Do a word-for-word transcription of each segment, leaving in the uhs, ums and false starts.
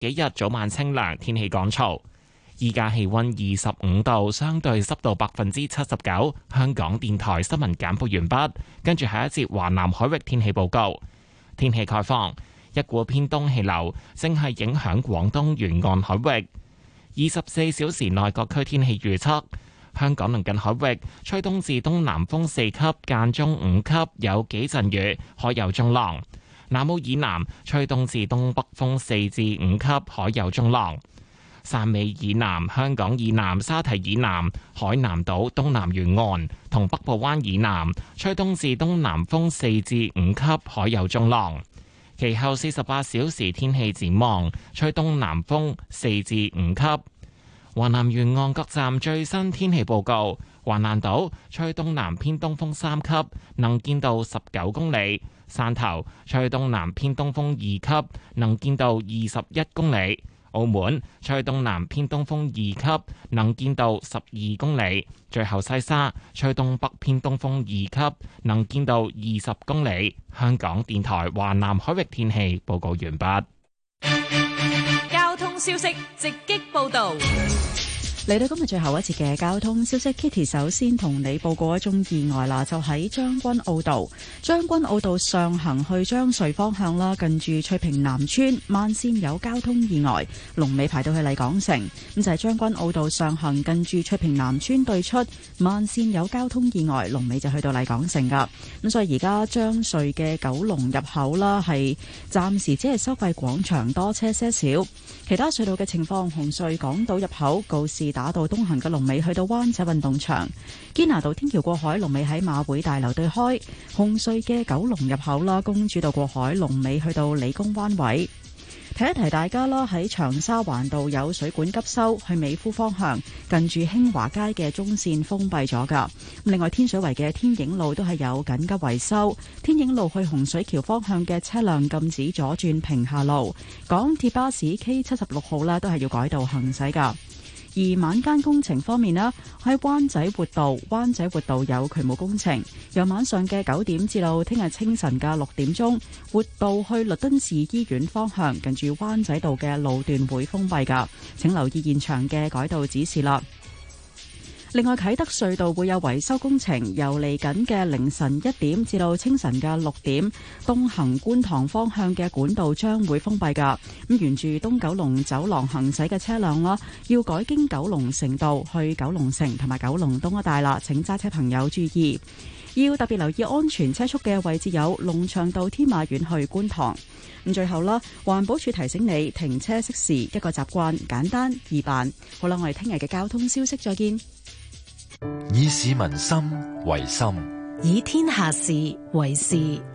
幾日早晚清涼，天氣乾燥。依家氣溫二十五度，相對濕度百分之七十九。香港電台新聞簡報完畢，跟住下一節華南海域天氣報告。天氣概況，一股偏東氣流正係影響廣東沿岸海域。二十四小時內各區天氣預測：香港鄰近海域吹東至東南風四級，間中五級，有幾陣雨，海有中浪。南澳以南吹東至東北風四至五級，海有中浪。汕尾以南、香港以南、沙堤以南、海南島東南沿岸同北部灣以南吹東至東南風四至五級，海有中浪。其後四十八小時天氣展望，吹東南風四至五級。華南沿岸各站最新天氣報告：橫瀾島吹東南偏東風三級，能見度十九公里；汕頭吹東南偏東風二級，能見度二十一公里；澳門吹東南偏東風二級，能見度十二公里；最後西沙吹東北偏東風二級，能見度二十公里。香港電台華南海域天氣報告完畢。 交通消息直擊報道。 嚟到今日最後一節嘅交通消息 ，Kitty 首先同你報告一宗意外啦，就喺將軍澳道，將軍澳道上行去將穗方向啦，近住翠屏南村慢線有交通意外，龍尾排到去麗港城。咁就係將軍澳道上行近住翠屏南村對出慢線有交通意外，龍尾就去到麗港城噶。咁所以而家將穗嘅九龍入口啦，係暫時只係收費廣場多車些少。其他隧道嘅情況，紅隧港島入口告士打道東行嘅龍尾去到灣仔運動場，堅拿道天橋過海龍尾喺馬會大樓對開，紅隧嘅九龍入口啦，公主道過海龍尾去到理工灣位。提一提大家啦，喺長沙灣道有水管急修，去美孚方向近住興華街嘅中線封閉咗噶。另外天水圍嘅天影路都係有緊急維修，天影路去洪水橋方向嘅車輛禁止左轉平下路。港鐵巴士 K 七十六號啦，都係要改道行駛噶。而晚間工程方面呢，喺灣仔活道，灣仔活道有渠務工程，由晚上嘅九點至到聽日清晨嘅六點鐘，活道去律敦治醫院方向近住灣仔道嘅路段會封閉噶，請留意現場嘅改道指示啦。另外，啟德隧道會有維修工程，由嚟緊嘅凌晨一點至到清晨嘅六點，東行觀塘方向嘅管道將會封閉噶。咁沿住東九龍走廊行駛嘅車輛啦，要改經九龍城道去九龍城同埋九龍東一帶啦。請揸車朋友注意，要特別留意安全車速嘅位置有龍翔道天馬苑去觀塘。咁最後啦，環保署提醒你停車熄匙一個習慣，簡單易辦。好啦，我哋聽日嘅交通消息再見。 以市民心為心， 以天下事為事。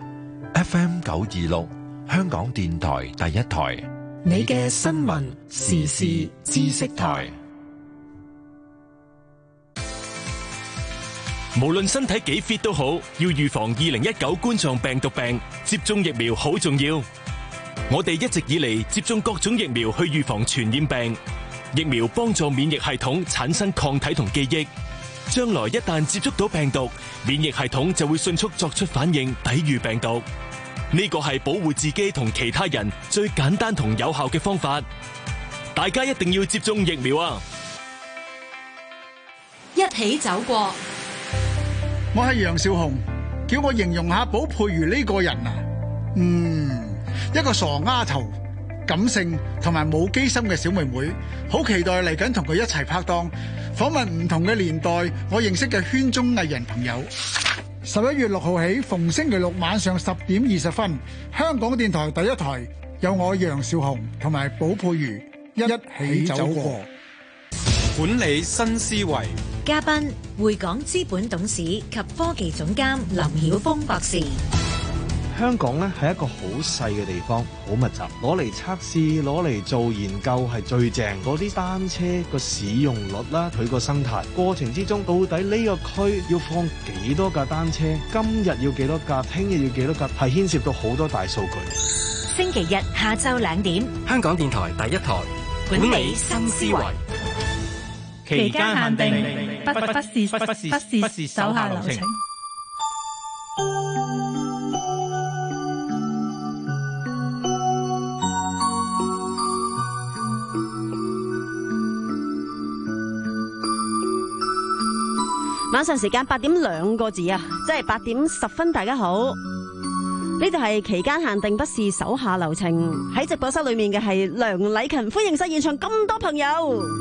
F M 九二六，香港電台第一台， 你嘅新聞時事知識台。 無論身體幾 fit 都好，要預防二零一九冠狀病毒病，接種疫苗好重要。我哋一直以嚟接種各種疫苗去預防傳染病，疫苗幫助免疫系統產生抗體同記憶。將來一旦接觸到病毒，免疫系統就會迅速作出反應，抵禦病毒。呢個係保護自己同其他人最簡單同有效嘅方法。大家一定要接種疫苗啊！ 一起走過。 我係楊少雄，叫我形容下寶佩如呢個人啊，嗯，一個傻丫頭，感性同埋冇機心嘅小妹妹，好期待嚟緊同佢一齊拍檔。訪問唔同嘅年代，我認識嘅圈中藝人朋友。十一月六號起，逢星期六晚上十點二十分，香港電台第一台有我楊少雄同埋寶佩如一起走過。 管理新思維， 嘉賓匯港資本董事及科技總監林曉峰博士。 香港咧係一個好細嘅地方，好密集，攞嚟測試，攞嚟做研究係最正。嗰啲單車個使用率啦，佢個生態過程之中，到底呢個區要放幾多架單車？今日要幾多架？聽日要幾多架？係牽涉到好多大數據。 星期日下晝兩點， 香港電台第一台管理新思維。 期間限定，不不不是不是不是不是手下留情。 晚上時間八點兩個字啊，即係八點十分。大家好，呢度係期間限定，不是手下留情。喺直播室裏面嘅係梁禮勤，歡迎晒現場咁多朋友。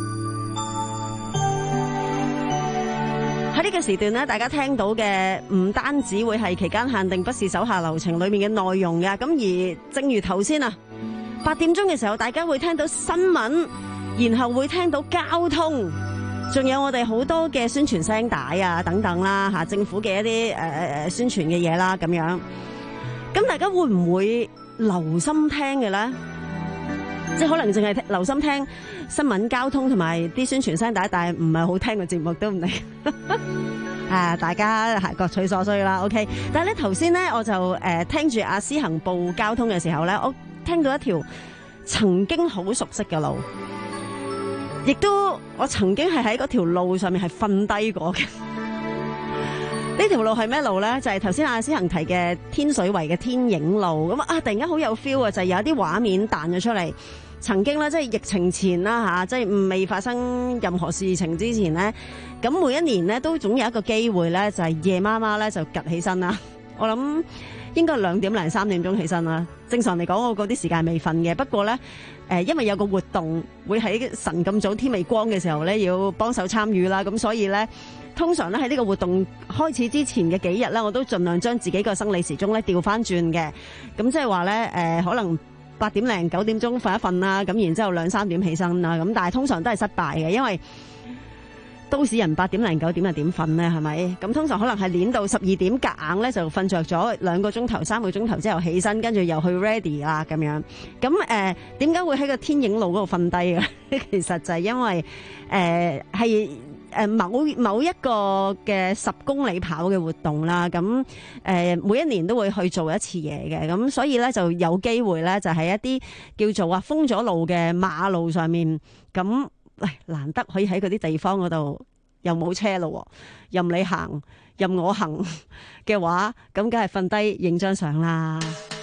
喺呢個時段呢，大家聽到嘅唔單止會係期間限定，不是手下留情裏面嘅內容嘅，咁而正如頭先啊，八點鐘嘅時候，大家會聽到新聞，然後會聽到交通。仲有我哋好多嘅宣傳聲帶啊，等等啦吓，政府嘅一啲誒誒宣傳嘅嘢啦，咁樣。咁大家會唔會留心聽嘅咧？即係可能淨係留心聽新聞、交通同埋啲宣傳聲帶，但係唔係好聽嘅節目都唔定。啊，大家係各取所需啦。OK， 但係咧頭先咧，我就誒、呃、聽住阿思行報交通嘅時候咧，我聽到一條曾經好熟悉嘅路。亦都我曾經係喺嗰條路上面係瞓低過嘅。呢條路係咩路咧？就係頭先阿思行提嘅天水圍嘅天影路。咁啊，突然間好有 feel 啊！就係有啲畫面彈咗出嚟。曾經咧，即係疫情前啦吓，即係未發生任何事情之前咧，咁每一年咧都總有一個機會咧，就係夜媽媽咧就趌起身啦。我諗應該兩點零三點鐘起身啦。正常嚟講，我嗰啲時間未瞓嘅。不過咧。誒，因為有個活動會喺晨咁早天未光嘅時候咧，要幫手參與啦，咁所以咧，通常咧喺呢個活動開始之前嘅幾日咧，我都盡量將自己個生理時鐘咧調翻轉嘅，咁即係話咧，誒，可能八點零九點鐘瞓一瞓啦，咁然之後兩三點起身啦，咁但係通常都係失敗嘅，因為都市人八點零九點又點瞓呢？係咪？咁通常可能係練到十二點夾硬咧就瞓着咗兩個鐘頭、三個鐘頭之後起身，跟住又去 ready 啦咁樣。咁誒點解會喺個天影路嗰度瞓低嘅？其實就係因為誒係誒某某一個嘅十公里跑嘅活動啦。咁誒、呃、每一年都會去做一次嘢嘅。咁所以咧就有機會咧就係一啲叫做話封咗路嘅馬路上面咁。喂，難得可以喺嗰啲地方嗰度又冇車咯，任你行任我行嘅話，咁梗係瞓低影張相啦。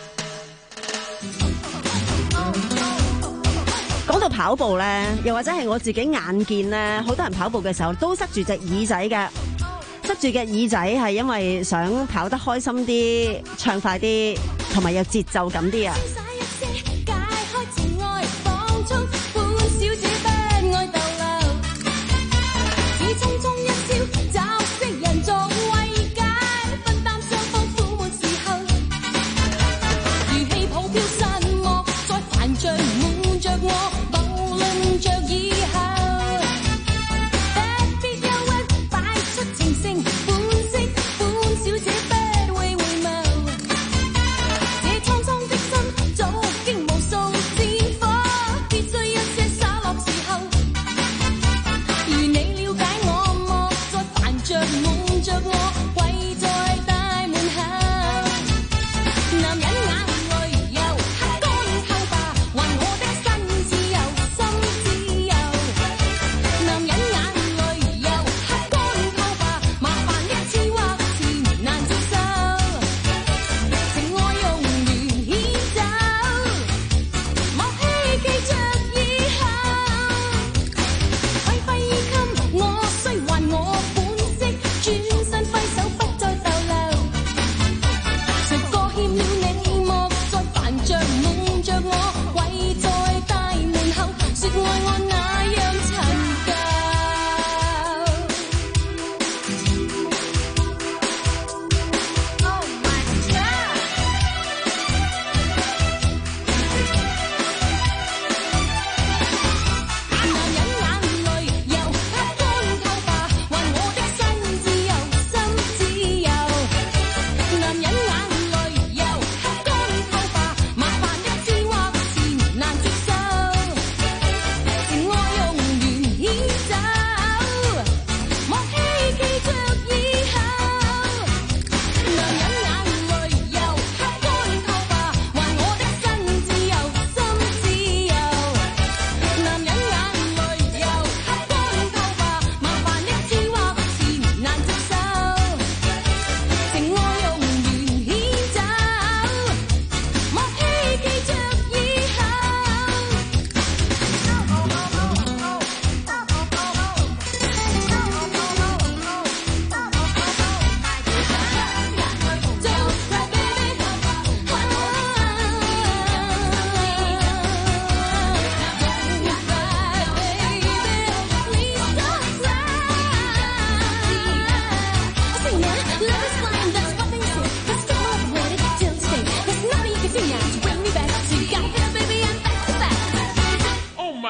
講到跑步咧，又或者係我自己眼見咧，好多人跑步嘅時候都塞住隻耳仔嘅，塞住嘅耳仔係因為想跑得開心啲、暢快啲，同埋有節奏感啲啊。 這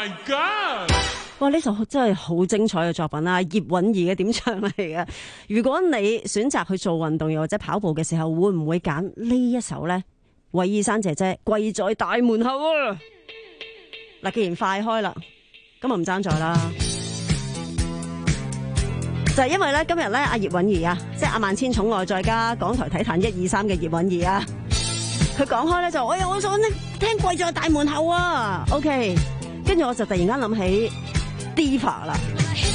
my god！ 哇！呢首真係好精彩嘅作品啊，葉韻儀嘅點唱嚟嘅。如果你選擇去做運動又或者跑步嘅時候，會唔會揀呢一首呢？韋爾珊姐姐跪在大門後啊！嗱，既然快開啦，咁啊唔爭在啦。就係因為咧，今日咧阿葉韻儀啊，即係阿萬千寵愛再加港台體壇一二三嘅葉韻儀啊，佢講開咧就，哎呀，我想聽跪在大門後啊 ，OK， 跟住我就突然間諗起 Diva 啦。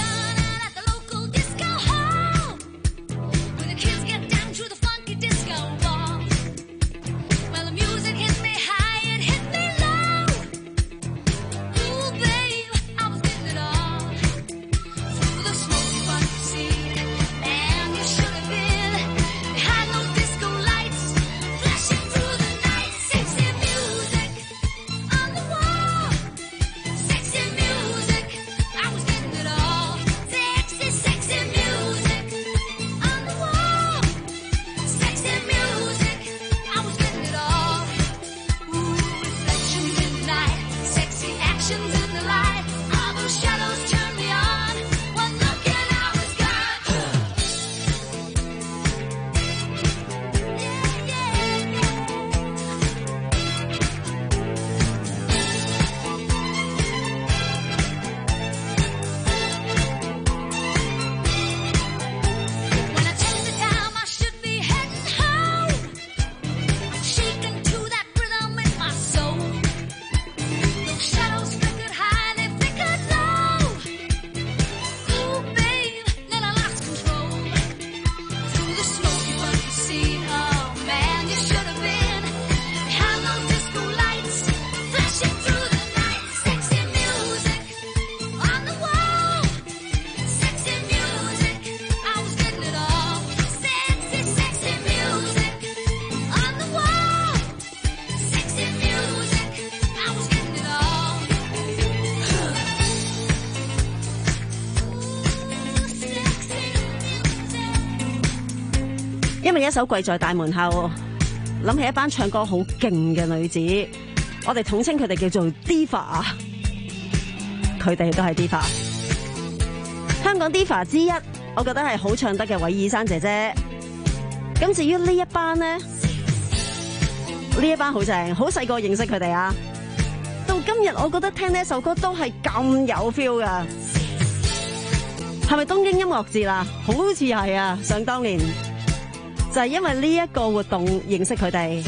因為一首跪在大門後，諗起一班唱歌好勁嘅女子，我哋統稱佢哋叫做 Diva， 佢哋都係 Diva。香港 Diva 之一，我覺得係好唱得嘅韋爾珊姐姐。咁至於呢一班呢，呢一班好正，好細個認識佢哋啊。到今日，我覺得聽呢一首歌都係咁有 feel 噶。係咪東京音樂節啦？好似係啊，想當年。就係因為呢一個活動認識佢哋。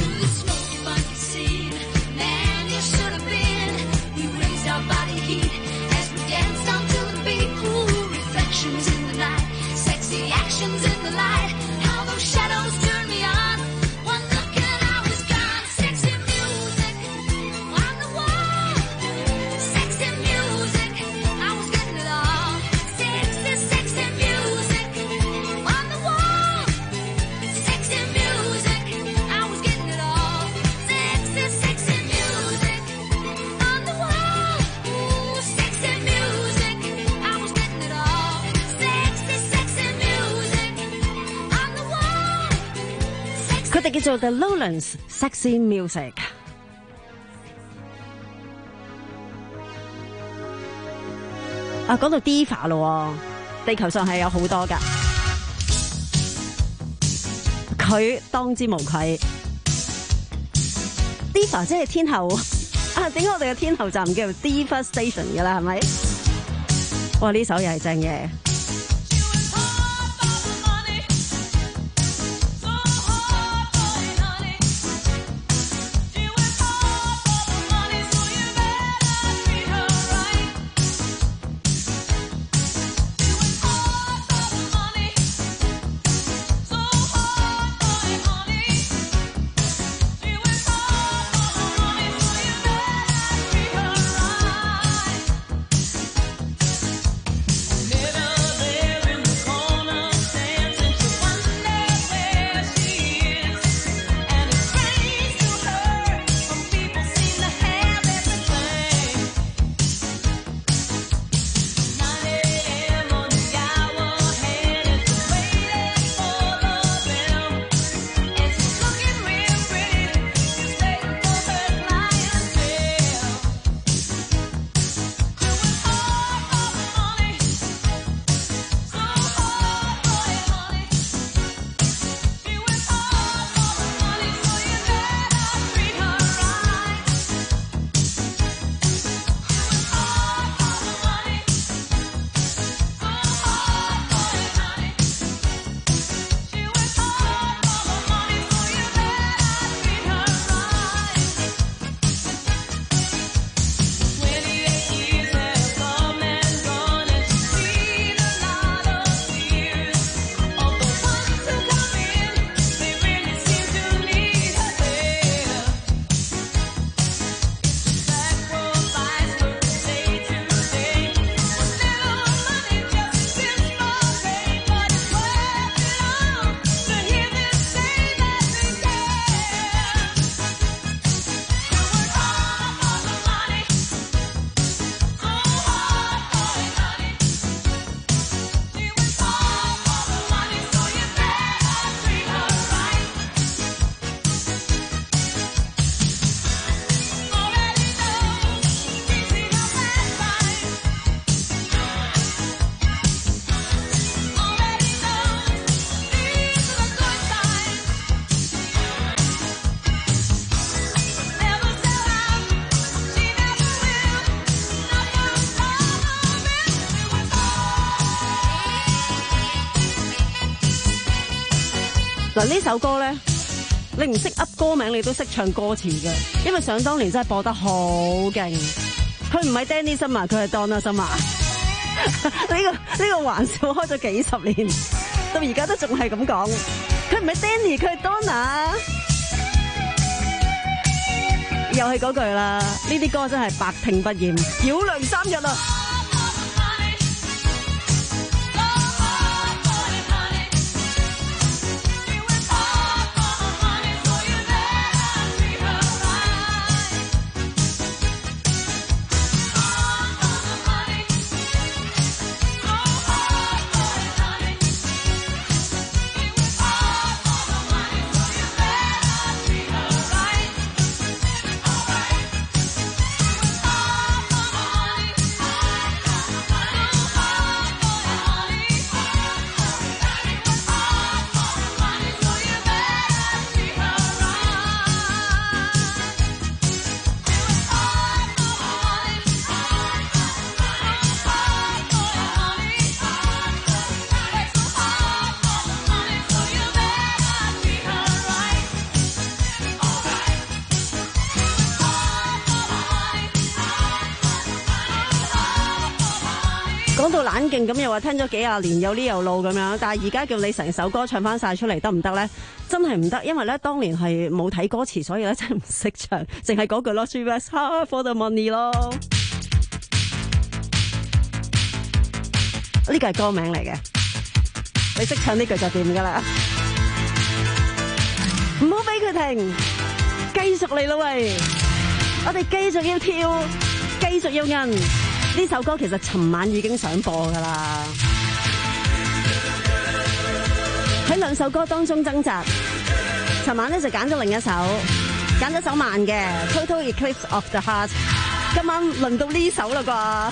佢哋叫做 The Lowlands Sexy Music。啊，講到 Diva 咯，地球上係有好多噶，佢當之無愧。Diva 即係天后啊？點解我哋嘅天后站叫做 Diva Station 嘅啦？係咪？哇！呢首又係正嘢。 Never 嗱，呢首歌咧，你唔識噏歌名，你都識唱歌詞嘅，因為想當年真係播得好勁。佢唔係 Danny Summer，佢係 Donna Summer。呢個呢個玩笑開咗幾十年，到而家都仲係咁講。佢唔係 Danny，佢係 Donna。又係嗰句啦，呢啲歌真係百聽不厭，繞梁三日啊！講到冷勁咁，又話聽咗幾廿年有呢有路咁樣，但係而家叫你成首歌唱翻晒出嚟得唔得咧？真係唔得，因為咧當年係冇睇歌詞，所以咧真係唔識唱，淨係嗰句咯 ，She works hard for the money 咯。呢個係歌名嚟嘅，你識唱呢句就掂噶啦。唔好俾佢停，繼續嚟咯喂！我哋繼續要跳，繼續要韌。呢首歌其實尋晚已經上播噶啦，喺兩首歌當中掙扎。尋晚咧就揀咗另一首，揀咗首慢嘅《Total Eclipse of the Heart》。今晚輪到呢首啦啩。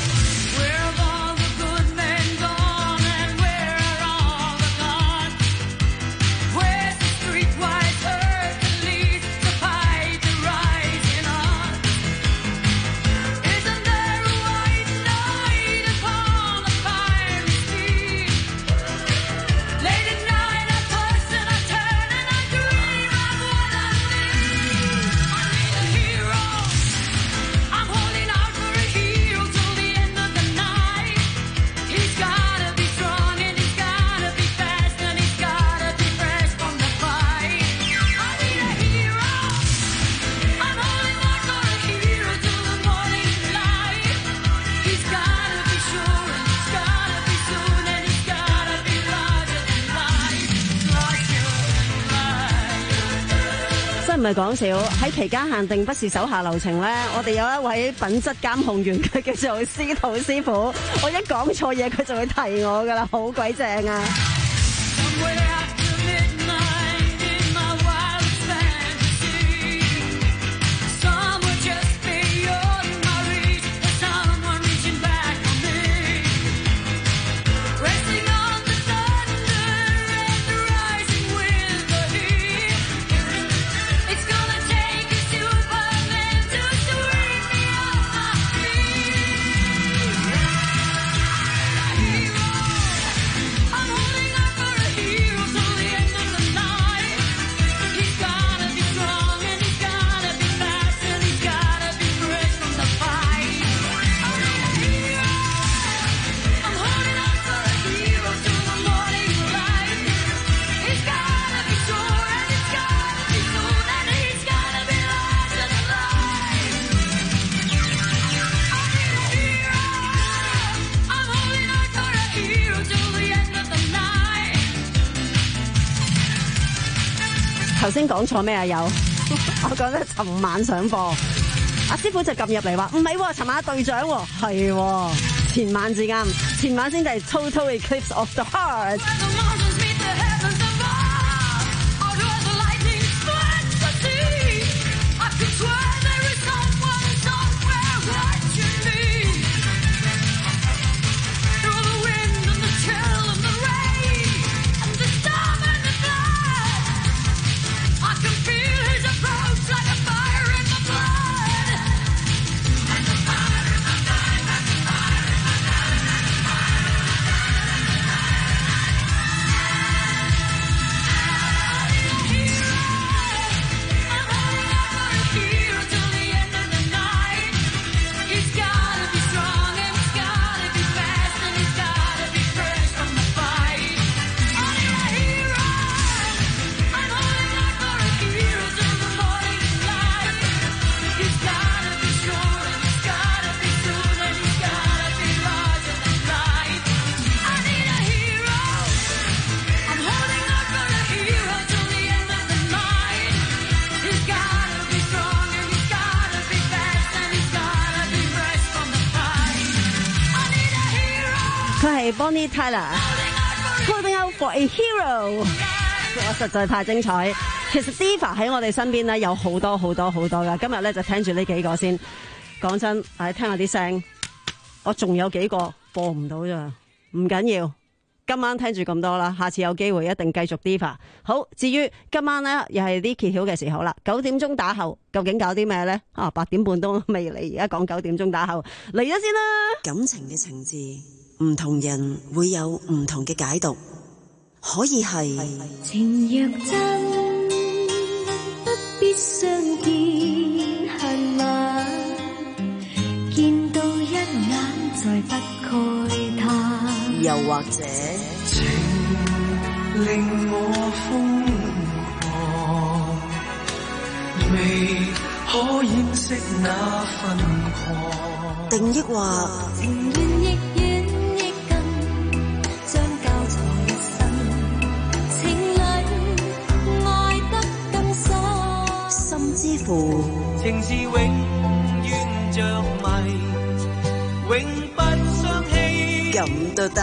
唔係講笑，喺期間限定不是手下留情咧，我哋有一位品質監控員，佢叫做司徒師傅，我一講錯嘢佢就會提我噶啦，好鬼正啊！頭先講錯咩啊？有，我覺得尋晚上播，阿師傅就撳入嚟話唔係喎，尋晚隊長喎，係喎，前晚至啱，前晚先至係 Total Eclipse of the Heart。 佢係 Bonnie Tyler，Holding Out for a Hero， 我實在太精彩。其實 Diva 喺我哋身邊咧有好多好多好多噶，今日咧就聽住呢幾個先。講真，誒，聽下啲聲，我仲有幾個播唔到咋，唔緊要。今晚聽住咁多啦，下次有機會一定繼續 Diva。好，至於今晚咧又係啲揭曉嘅時候啦，九點鐘打後究竟搞啲咩咧？啊，八點半都未嚟，而家講九點鐘打後嚟咗先啦。 感情嘅情字，唔同人會有唔同嘅解讀，可以係情若真，不必相見恨晚，見到一眼再不慨嘆。 又或者情令我瘋狂，未可掩飾那份狂。 定抑或情願亦遠亦近，將交錯一生，情侶愛得更深。 甚至乎情字永遠着迷，永不相棄。 咁都得。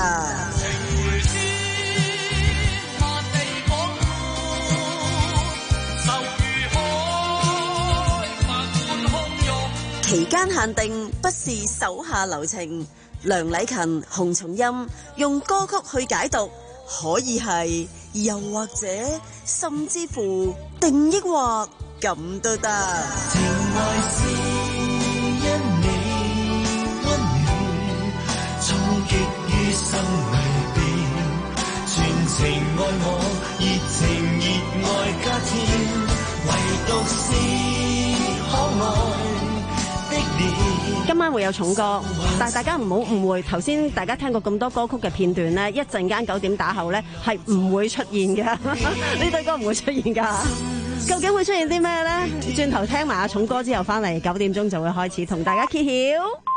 期間限定不是手下留情，梁禮勤、洪松蔭用歌曲去解讀，可以係，又或者甚至乎定抑或咁都得。 情懷是因你溫暖，衝擊於心裏邊，全情愛我，熱情熱愛加添，唯獨是可愛。 今晚會有重歌，但係大家唔好誤會，頭先大家聽過咁多歌曲嘅片段呢，一陣間九點打後呢係唔會出現嘅，呢對歌唔會出現噶。究竟會出現啲咩呢？轉頭聽埋阿重歌之後翻嚟，九點鐘就會開始同大家揭曉。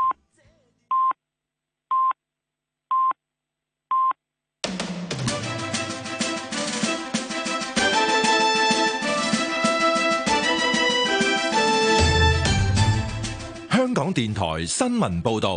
香港電台新聞報道，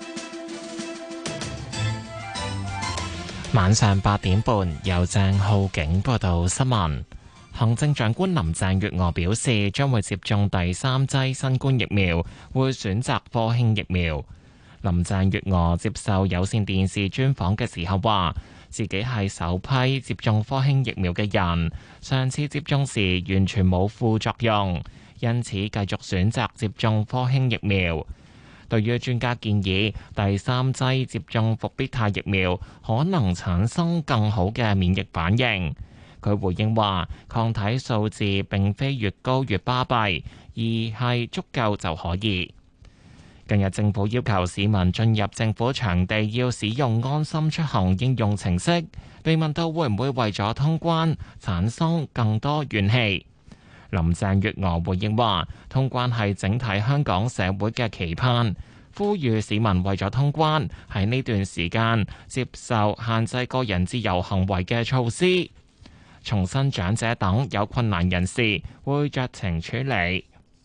晚上八點半由鄭浩景報道新聞。行政長官林鄭月娥表示，將會接種第三劑新冠疫苗，會選擇科興疫苗。林鄭月娥接受有線電視專訪嘅時候話，自己係首批接種科興疫苗嘅人，上次接種時完全冇副作用。因此，繼續選擇接種科興疫苗。對於專家建議第三劑接種復必泰疫苗可能產生更好嘅免疫反應，佢回應話：抗體數字並非越高越巴閉，而係足夠就可以。近日政府要求市民進入政府場地要使用安心出行應用程式，被問到會唔會為咗通關產生更多怨氣。林鄭月娥回應話：通關係整體香港社會嘅期盼，呼籲市民為咗通關喺呢段時間接受限制個人自由行為嘅措施。重申長者等有困難人士會酌情處理。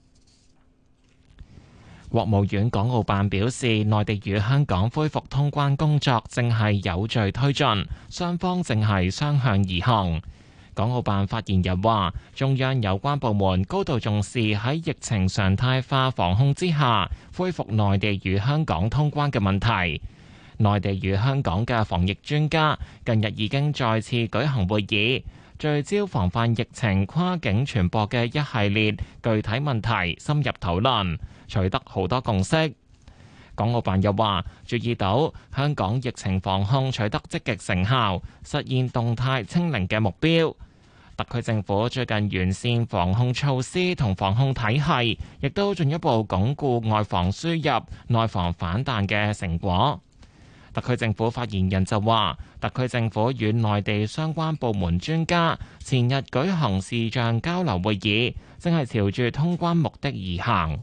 國務院港澳辦表示，內地與香港恢復通關工作正係有序推進，雙方正係相向而行。港澳辦發言人話，中央有關部門高度重視喺疫情常態化防控之下，恢復內地與香港通關嘅問題。內地與香港嘅防疫專家近日已經再次舉行會議，聚焦防範疫情跨境傳播嘅一系列具體問題，深入討論，取得好多共識。港澳辦又話，注意到香港疫情防控取得積極成效，實現動態清零嘅目標。特區政府最近完善防控措施同防控體系，亦都進一步鞏固外防輸入、內防反彈嘅成果。特區政府發言人就話，特區政府與內地相關部門專家前日舉行視像交流會議，正係朝住通關目的而行。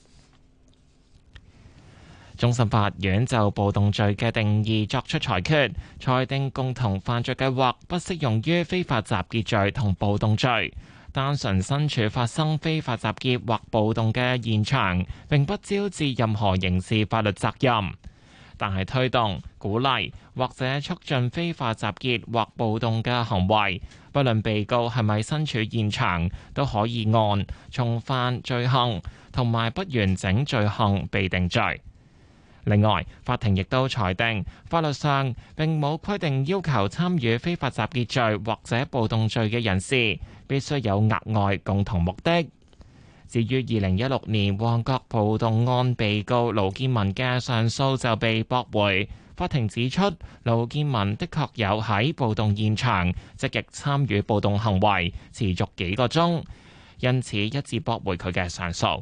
終審法院就暴動罪嘅定義作出裁決，裁定共同犯罪計劃不適用於非法集結罪同暴動罪。單純身處發生非法集結或暴動嘅現場，並不招致任何刑事法律責任。 但係推動、鼓勵或者促進非法集結或暴動嘅行為，不論被告係咪身處現場，都可以按重犯罪行同埋不完整罪行被定罪。另外，法庭亦都裁定，法律上並冇規定要求參與非法集結罪或者暴動罪嘅人士必須有額外共同目的。至於二零一六年旺角暴動案被告盧建文嘅上訴就被駁回，法庭指出盧建文的確有喺暴動現場積極參與暴動行為，持續幾個鐘，因此一致駁回佢嘅上訴。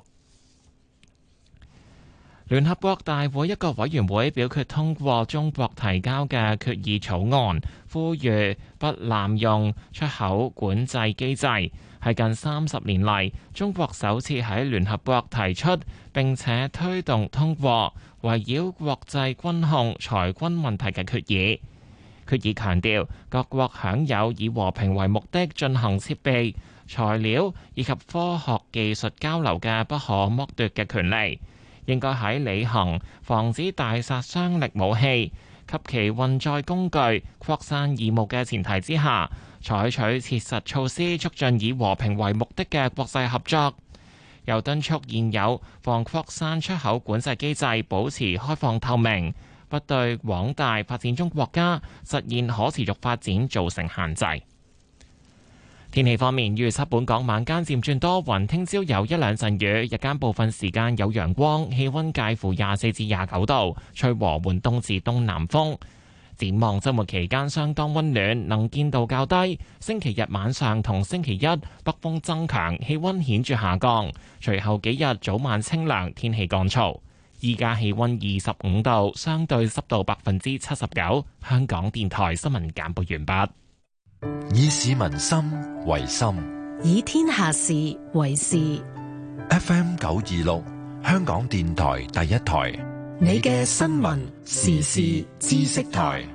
聯合國大會一個委員會表決通過中國提交嘅決議草案，呼籲不濫用出口管制機制，係近三十年嚟中國首次喺聯合國提出並且推動通過圍繞國際軍控裁軍問題嘅決議。決議強調，各國享有以和平為目的進行設備、材料以及科學技術交流嘅不可剝奪嘅權利。應該喺履行防止大殺傷力武器及其運載工具擴散義務嘅前提之下，採取切實措施促進以和平為目的嘅國際合作。又敦促現有防擴散出口管制機制保持開放透明，不對廣大發展中國家實現可持續發展造成限制。天氣方面，預測本港晚間漸轉多雲，聽朝有一兩陣雨，日間部分時間有陽光，氣溫介乎廿四至廿九度，吹和緩東至東南風。展望週末期間相當溫暖，能見度較低。星期日晚上同星期一北風增強，氣溫顯著下降。隨後幾日早晚清涼，天氣乾燥。依家氣溫二十五度，相對濕度百分之七十九。香港電台新聞簡報完畢。 以市民心為心， 以天下事為事。 F M 九二六，香港電台第一台， 你嘅新聞時事知識台。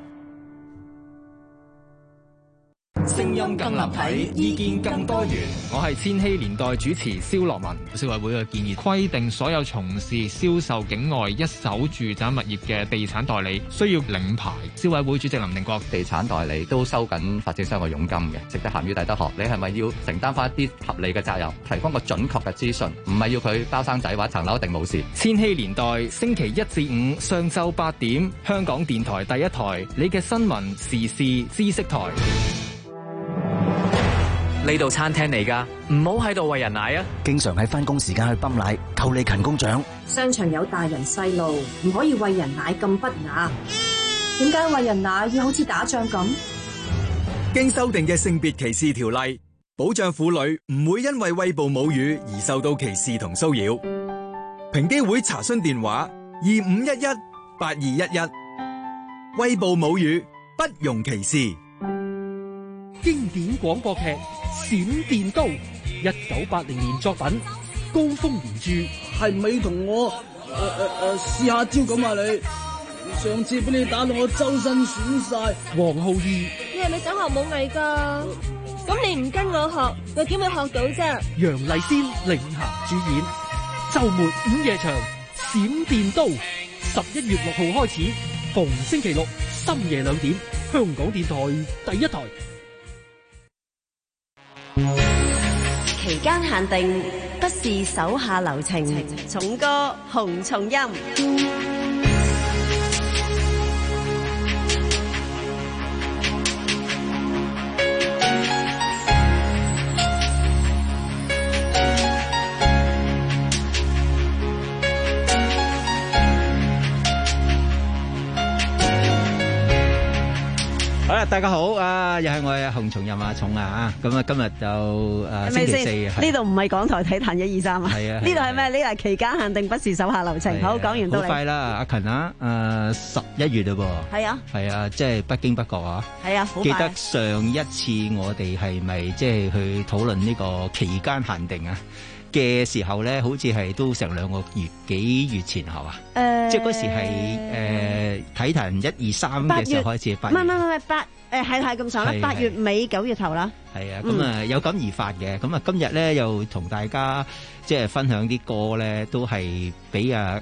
聲音更立體，意見更多元。我係千禧年代主持蕭樂文。消委會嘅建議規定，所有從事銷售境外一手住宅物業嘅地產代理需要領牌。消委會主席林定國： 地產代理都收緊發展商嘅佣金嘅，值得鹹魚抵得渴。你係咪要承擔翻一啲合理嘅責任，提供個準確嘅資訊，唔係要佢包生仔話層樓一定冇事。 千禧年代星期一至五上晝八點，香港電台第一台，你嘅新聞時事知識台。 呢度餐廳嚟㗎，唔好喺度餵人奶啊！ 經常喺返工時間去泵奶，扣你勤工獎。 商場有大人細路，唔可以餵人奶咁不雅。點解餵人奶要好似打仗咁？ 經修訂嘅性別歧視條例，保障婦女唔會因為餵哺母乳而受到歧視同騷擾。平機會查詢電話：二五一一八二一一。餵哺母乳，不容歧視。 經典廣播劇《閃電刀》，一九八零年作品，高峰原著。 係咪同我誒誒誒試下招咁啊？你上次俾你打到我周身損晒。 黃浩義， 你係咪想學武藝噶？咁你唔跟我學，又點會學到啫？ 楊麗仙領銜主演，周末午夜場《閃電刀》，十一月六號開始，逢星期六深夜兩點，香港電台第一台。 期間限定，不是手下留情，重歌紅重音。 好啦，大家好啊！又係我嘅洪松任阿重啊！咁啊，今日就誒星期四， 呢度唔係港台體壇一二三啊！係啊，呢度係咩？呢度係期間限定，不是手下留情。好，講完到你。 好快啦，阿勤啊！誒，十一月嘞噃。係啊。係啊，即係不經不覺啊。係啊，好快。記得上一次我哋係咪即係去討論呢個期間限定啊嘅時候咧，好似係都成兩個月幾月前後啊？誒，即係嗰時係誒體壇一二三嘅時候開始。 唔係唔係唔係八誒係係咁上啦，八月尾九月頭啦。 係啊，咁啊有感而發嘅，咁啊今日咧又同大家即係分享啲歌咧，都係俾啊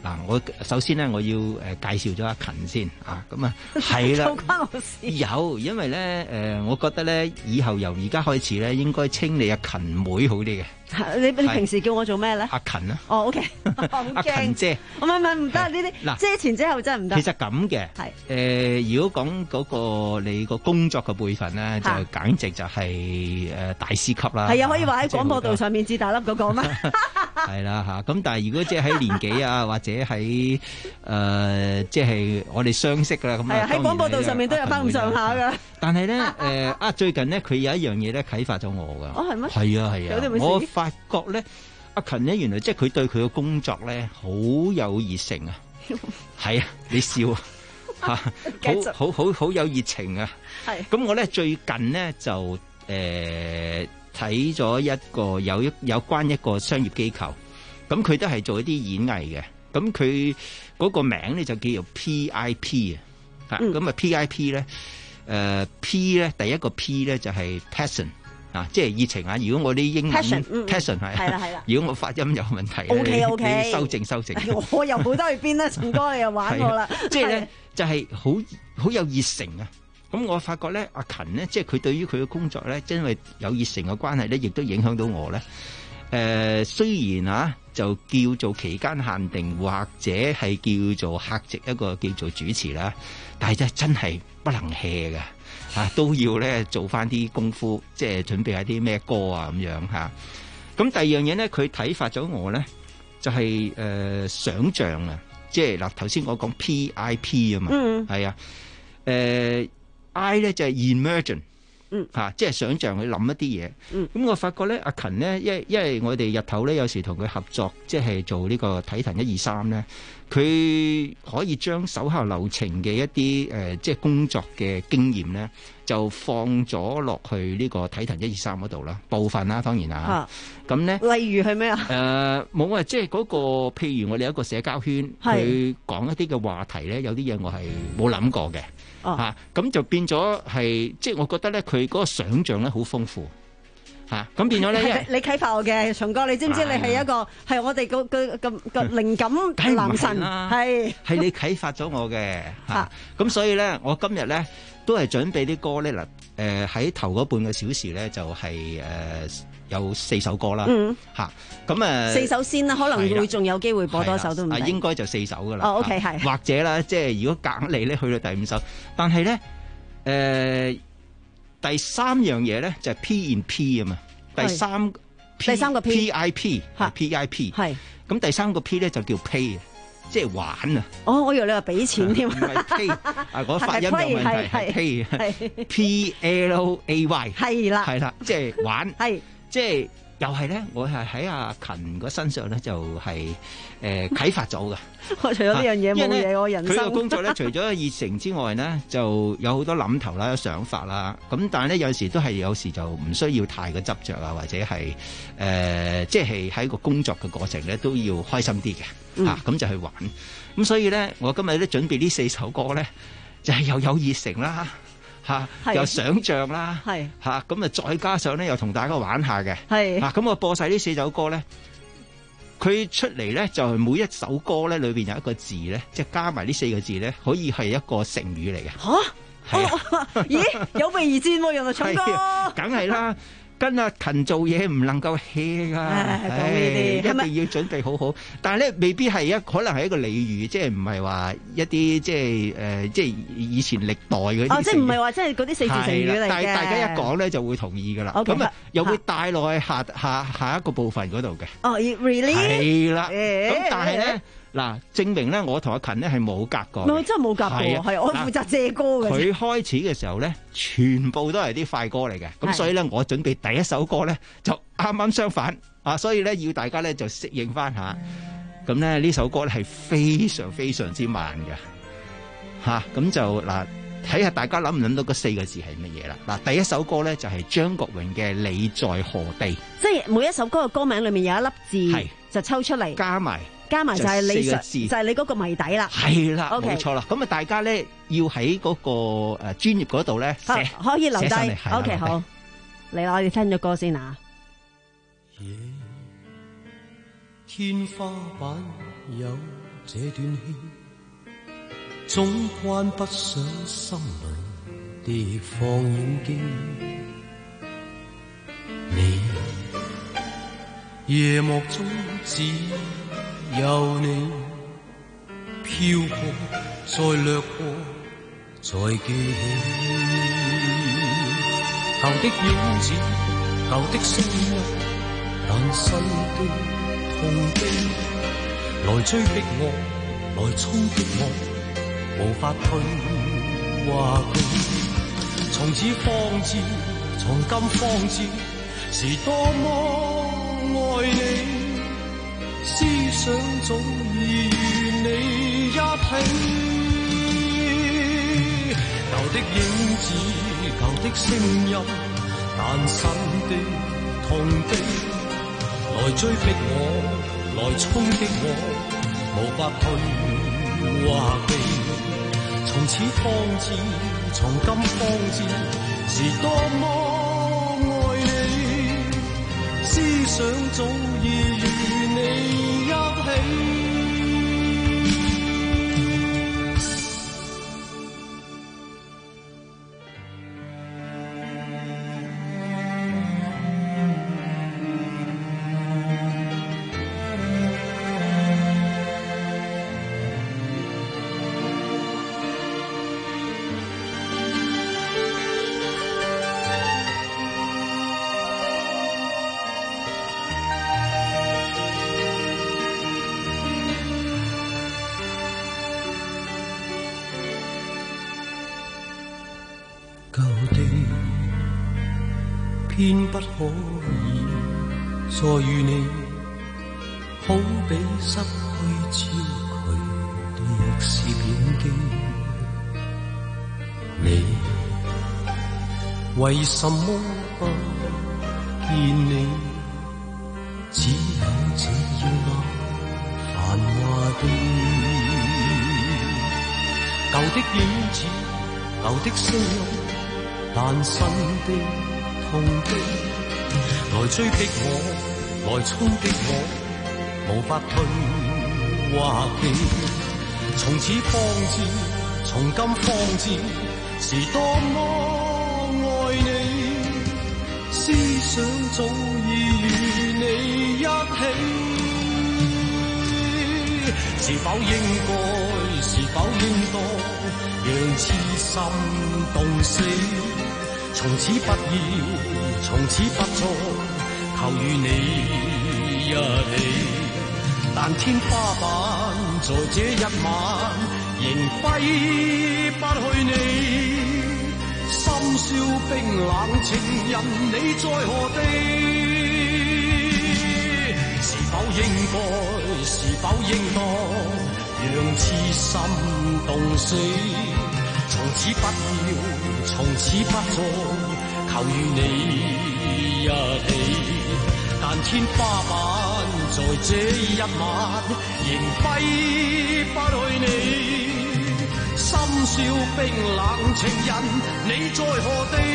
嗱，我首先咧，我要誒介紹咗阿勤先啊，咁啊係啦， 關我事有，因為咧誒、呃，我覺得咧，以後由而家開始咧，應該稱你阿勤妹好啲嘅。 你你平時叫我做咩咧？ 阿勤啊。 哦 ，OK， 阿勤姐。 唔係唔係唔得，呢啲遮前遮後真係唔得。 其實咁嘅。係。誒、呃，如果講嗰個你個工作嘅輩份咧，就簡直就係誒大師級啦。係啊，可以話喺廣播道上面至大粒嗰個咩？係啦嚇，咁但係如果即係喺年紀啊，或者喺誒、呃、即係我哋相識啦，咁啊喺廣播道上面都有翻咁上下噶。但係咧誒啊最近咧佢有一樣嘢咧啟發咗我噶。哦係咩？係啊係啊，我發覺咧阿勤咧原來即係佢對佢嘅工作咧好有熱誠啊。係啊，你笑啊嚇，好好好好有熱情啊。係。咁我咧最近咧就誒。呃睇咗一個有一有關一個商業機構，咁佢都係做一啲演藝嘅，咁佢嗰個名咧就叫做 P I P 啊，咁啊 P I P 咧，誒 P 咧第一個 P 咧就係 passion 啊，即係熱情啊。如果我啲英文 passion 係係啦係啦，如果我發音有問題 ，OK OK， 你修正修正。 我又冇得去邊啦，陳哥你又玩我啦， 即係咧就係好好有熱誠啊。咁我發覺咧，阿勤咧，即係佢對於佢嘅工作咧，因為有熱誠嘅關係咧，亦都影響到我咧。誒、呃，雖然啊，就叫做期間限定，或者係叫做客席一個叫做主持啦，但係真真係不能 hea 嘅嚇，都要咧做翻啲功夫，即係準備下啲咩歌啊咁樣嚇。咁第二樣嘢咧，佢啟發咗我咧，就係、是、誒、呃、想像啊，即係嗱頭先我講 P I P 啊嘛，係、嗯、啊，誒、呃。I 咧就係 emergent，嗯嚇、啊，即係想像去諗一啲嘢。嗯，咁我發覺咧，阿勤咧，因因為我哋日頭咧有時同佢合作，即係做呢個體壇一二三咧，佢可以將手下留情嘅一啲誒、呃，即係工作嘅經驗咧，就放咗落去呢個體壇一二三嗰度啦，部分啦，當然啦。咁、啊、咧，例如係咩啊？誒冇啊，即係嗰個譬如我哋有一個社交圈，佢講一啲嘅話題咧，有啲嘢我係冇諗過嘅。嚇、哦，咁、啊、就變咗係，即係我覺得咧，佢嗰個想像咧好豐富，嚇、啊，咁變咗咧。你啟發我嘅，松哥，你知唔知你係一個係、啊、我哋個個個個靈感男神？係係你啟發咗我嘅嚇，咁、啊、所以咧，我今日咧都係準備啲歌咧嗱，誒喺頭嗰半個小時咧就係、是、誒。呃有四首歌啦，嚇咁誒四首先啦，可能會仲有機會播多首都唔定。啊，應該就四首噶啦。哦 ，OK 係。或者啦，即係如果夾硬嚟咧，去到第五首。但係咧，誒第三樣嘢咧就係 P and P 啊嘛。第三第三個 P P I P 嚇 P I P 係。咁第三個 P 咧就叫 Pay， 即係玩啊。哦，我以為你話俾錢添。唔係 Pay 啊，我發音有問題係 Pay 係 P L A Y 係啦，係啦，即係玩係。即係又係咧，我係喺阿勤個身上咧，就係誒啟發咗嘅。我除咗呢樣嘢冇嘢，我人生佢個工作咧，除咗熱誠之外咧，就有好多諗頭啦、想法啦。咁但係咧，有時都係有時就唔需要太過執着啊，或者係誒、呃，即係喺個工作嘅過程咧，都要開心啲嘅嚇。咁、嗯啊、就去玩。咁所以咧，我今日咧準備呢四首歌咧，就係、是、又有熱誠啦。嚇，又想像啦，嚇咁啊！再加上咧，又同大家玩下嘅，嚇咁我播晒呢四首歌咧，佢出嚟咧就係每一首歌咧裏邊有一個字咧，即係加埋呢四個字咧，可以係一個成語嚟嘅。嚇，係啊！咦，有備而戰喎，原來唱歌，梗係啦。跟阿勤做嘢唔能夠 hea 噶，講呢啲一定要準備好好。但係咧，未必係一可能係一個俚語，即係唔係話一啲即係誒，即係以前歷代嗰啲。哦，即係唔係話即係嗰啲四字成語嚟嘅。但係大家一講咧就會同意噶啦。咁啊，又會帶落去下下下一個部分嗰度嘅。哦 ，really？係啦。咁但係咧。嗱，證明咧，我同阿勤咧係冇夾過。我真係冇夾過，係我負責借歌嘅。佢開始嘅時候咧，全部都係啲快歌嚟嘅，咁所以咧，我準備第一首歌咧就啱啱相反啊，所以咧要大家咧就適應翻下。咁咧呢首歌咧係非常非常之慢嘅，嚇咁就嗱睇下大家諗唔諗到嗰四個字係乜嘢啦？嗱，第一首歌咧就係張國榮嘅《你在何地》，即係每一首歌嘅歌名裏面有一粒字，就抽出嚟加埋。加埋就係你就係你嗰個謎底啦，係啦，冇錯啦。咁啊，大家咧要喺嗰個誒專業嗰度咧寫，可以留低。OK，好，嚟啦，我哋聽咗歌先啊。 夜天花板有這段戲，總關不上心裏的放映機。你夜幕中只有你飄過，再掠過，再記起舊的影子，舊的聲音，但新的痛悲來追逼我，來衝擊我，無法退或避。從此方知，從今方知，是多麼愛你。思想早已與你一起。舊的影子，舊的聲音，但新的痛悲來追逼我，來衝擊我，無法退或避。從此方知，從今方知，是多麼愛你。思想早已與你一起。偏不可以再與你，好比失去焦距的攝影機。你為什麼不見你？只有這要那繁華地，舊的影子，舊的聲音，但新的痛悲來追逼我，來衝擊我，無法退或避。從此方知，從今方知，是多麼愛你。思想早已與你一起，是否應該，是否應當，讓痴心動死。從此不要，從此不再，求與你一起。但天花板在這一晚，仍揮不去你。深宵冰冷情人，你在何地？是否應該，是否應當，讓痴心動死。從此不要，從此不再，求與你一起。但天花板在這一晚，仍揮不去你。深宵冰冷情人，你在何地？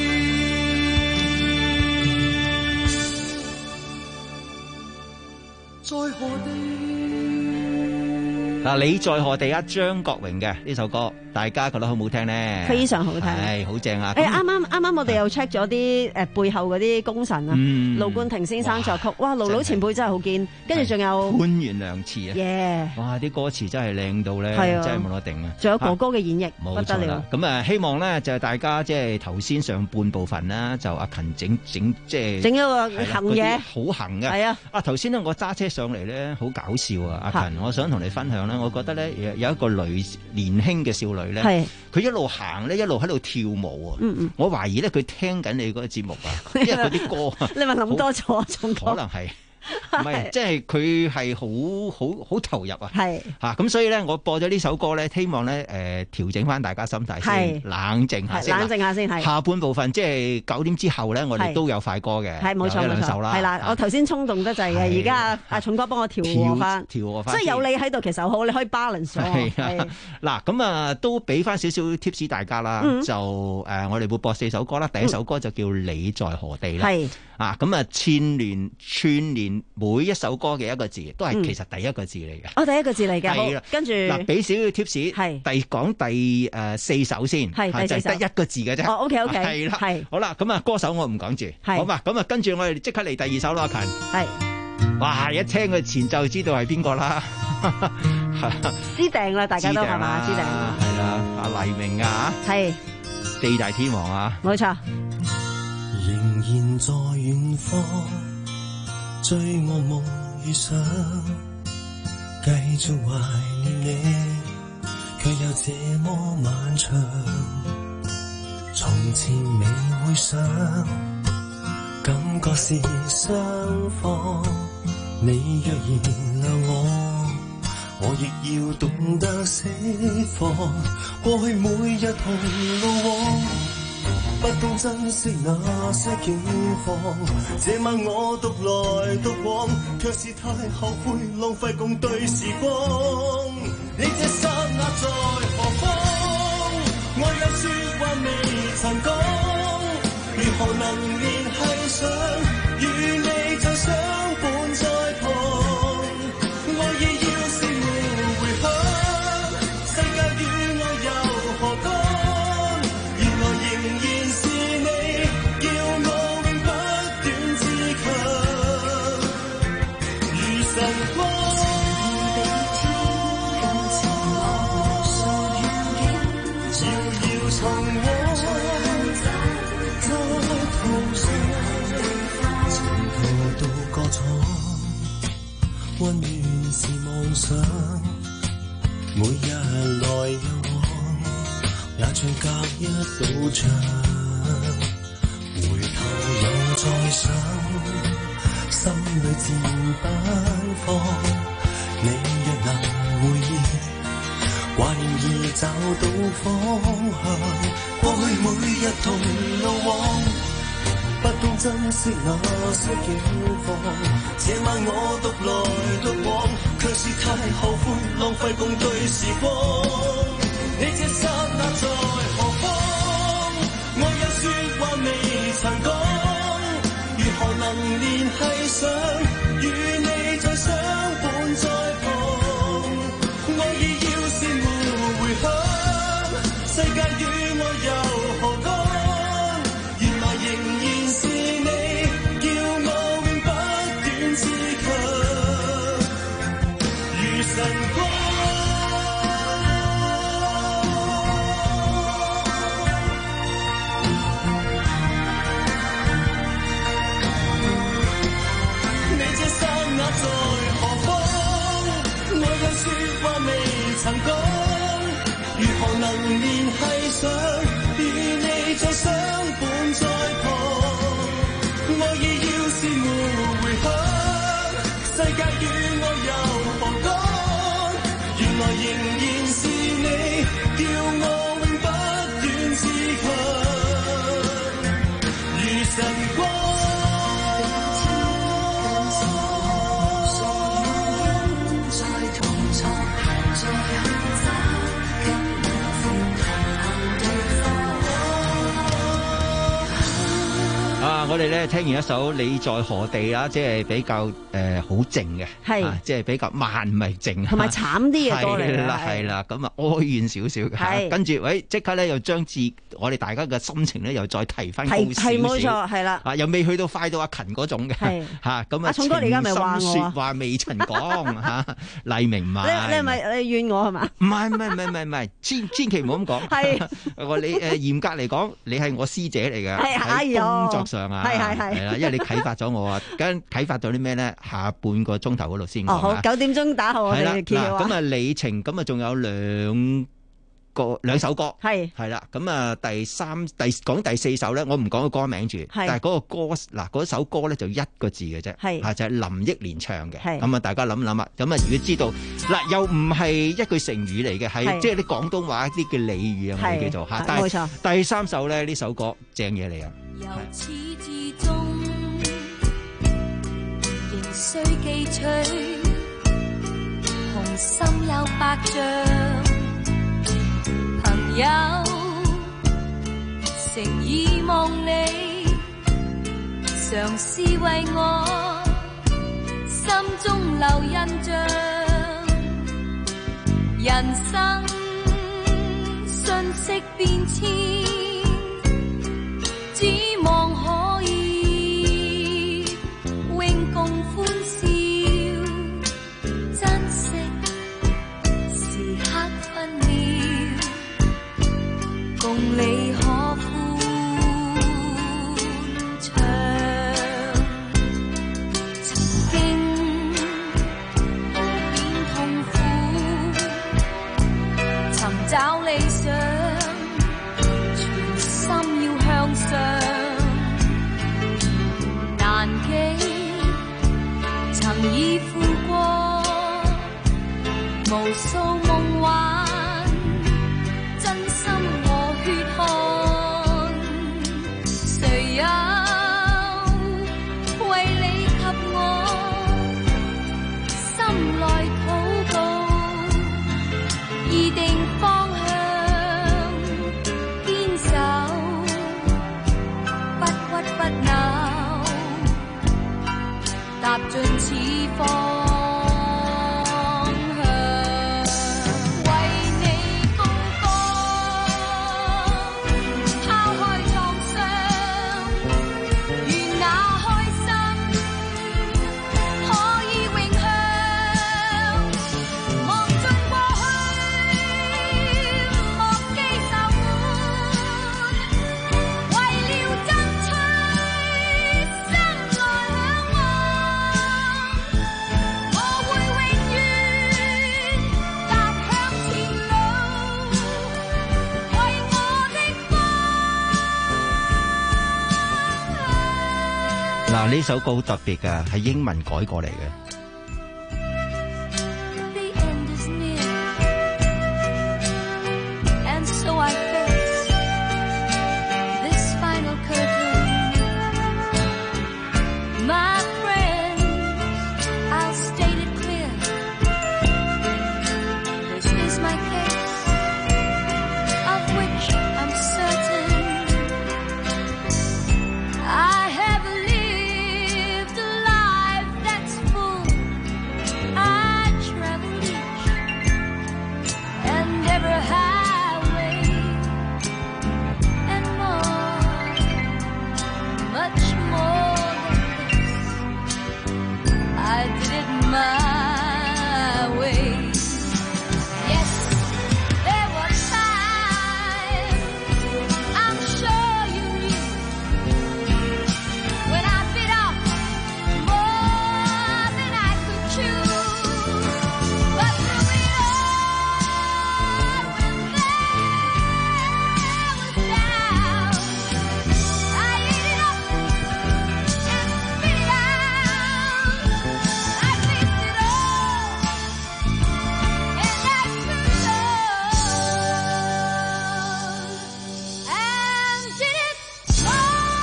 在何地？ 嗱，你在何地啊？張國榮嘅呢首歌，大家覺得好唔好聽呢？ 非常好聽， 係好正啊！ 誒，啱啱啱啱我哋又 check 咗啲誒背後嗰啲功臣啊，盧冠廷先生作曲，哇，盧老前輩真係好堅，跟住仲有潘源良詞啊， 耶！哇， 啲歌詞真係靚到咧，真係冇得定啊！ 仲有哥哥嘅演繹，不得了。 咁啊，希望咧就係大家即係頭先上半部分啦，就阿勤整整即係整咗個行嘢， 好行嘅。 係啊， 啊頭先咧我揸車上嚟咧，好搞笑啊！阿勤，我想同你分享咧，我覺得咧有一個女年輕嘅少女咧，佢一路行咧，一路喺度跳舞啊！嗯嗯，我懷疑咧佢聽緊你嗰個節目啊，因為嗰啲歌， 你咪諗多咗，仲可能係。唔係，即係佢係好好好投入啊！ 係嚇咁，所以咧，我播咗呢首歌咧，希望咧誒調整翻大家心態先，冷靜下先。 冷靜下先係。下半部分即係九點之後咧，我哋都有快歌嘅， 係冇錯冇錯。係啦，我頭先衝動得滯嘅，而家阿重哥幫我調和翻，調和翻。即係有你喺度，其實好，你可以 balance 咗。係嗱，咁啊都俾翻少少 tips 大家啦。就誒，我哋會播四首歌啦。第一首歌就叫《你在何地》啦。係啊，咁啊串聯串聯。 邊每一首歌嘅一個字都係其實第一個字嚟嘅。 哦，第一個字嚟嘅。 係啦， 跟住嗱，俾少少 tips，係第講第誒四首先，係就係得一個字嘅啫。 哦 ，OK OK， 係啦， 係好啦，咁啊歌手我唔講住，好嘛？咁啊跟住我哋即刻嚟第二首啦，阿勤。 係。 哇！一聽佢前奏就知道係邊個啦， 知定啦，大家都係嘛？知定係啦，阿黎明啊， 係四大天王啊， 冇錯。 仍然在遠方，追我夢遇上，繼續懷念你，卻又這麼漫長。從前未會想，感覺是雙方。你若原諒我，我亦要懂得釋放。過去每日同路往，不懂珍惜那些境況。這晚我獨來獨往，卻是太後悔浪費共對時光。你這剎那在何方？我有説話未曾講，如何能聯繫上？與你再相伴在旁，愛意要是沒回響，世界與我又何干？原來仍然是你，叫我永不斷自強，如晨光。遙遙從我在途上。歌唱，溫暖是夢想，每日來又往，也像隔一道牆。回頭又再想，心裏自不放。你若能回憶，懷念已找到方向。過去每日同路往，不懂珍惜那些境況，這晚我獨來獨往，卻是太後悔浪費共對時光。你這剎那在何方？我有説話未曾講，如何能聯繫上？與你再相伴在旁，愛意要是沒回響，世界與我又何干？原來仍然是你，叫我永不斷自強，如晨光。你這剎那在何方？我有説話未曾講，如何能聯繫上？與你再相伴在旁，愛意要是沒回響，世界與我又何干？原來仍然是你，叫我永不斷自強，如晨光。 啊！我哋咧聽完一首《你在何地》啦，即係比較誒好靜嘅，係、啊、即係比較慢唔係靜， 同埋慘啲嘅歌嚟係啦係啦，咁啊哀怨少少嘅，跟住喂即刻咧又將自我哋大家嘅心情咧又再提翻高少少， 係冇錯係啦， 啊又未去到快到阿勤嗰種嘅，嚇咁啊！ 阿聰哥你而家咪話我説話未曾講嚇，黎明嘛， 你你係咪你怨我係嘛？ 唔係唔係唔係唔係，千千祈唔好咁講，係我你誒嚴格嚟講，你係我師姐嚟嘅，喺工作上啊， 係係係， 係啦，因為你啟發咗我啊，咁啟發到啲咩咧？下半個鐘頭嗰度先講。 哦，好，九點鐘打號我哋揭曉啊。 咁啊，李晴，咁啊，仲有兩個兩首歌，係係啦。咁啊，第三第講第四首咧，我唔講個歌名住，但係嗰個歌嗱嗰首歌咧就一個字嘅啫，係啊，就係林憶蓮唱嘅。咁啊，大家諗諗啊。咁啊，如果知道嗱，又唔係一句成語嚟嘅，係即係啲廣東話一啲嘅俚語啊，我哋叫做嚇。冇錯。第三首咧，呢首歌正嘢嚟啊！ 由始至終仍需記取，同心有百丈，朋友誠意望你，嘗試為我心中留印象。人生瞬息變遷，只望可以永共歡笑，珍惜時刻分秒，共你可歡暢。曾經無邊痛苦，尋找理想，全心要向上。難記曾已負過無數夢幻，真心和血汗，誰有為你及我心內禱告，擬定方向，堅守不屈不撓，踏進此方向，為你高歌，拋開創傷，願那開心可以永向，望盡過去，忘記愁悶，為了爭取心內向往，我會永遠踏向前路，為我的嗱，呢首歌好特別㗎，係英文改過嚟嘅。 The end is near, and so I face this final curtain. My friends, I'll state it clear. This is my case, of which I'm certain. I have lived a life that's full. I traveled each and every highway and more, much more than this. I did it my way. Yes, there were times I'm sure you knew when I bit off more than I could chew. But through it all, when there was doubt, I ate it up and spit it out. I faced it all, and I stood alone and did it all.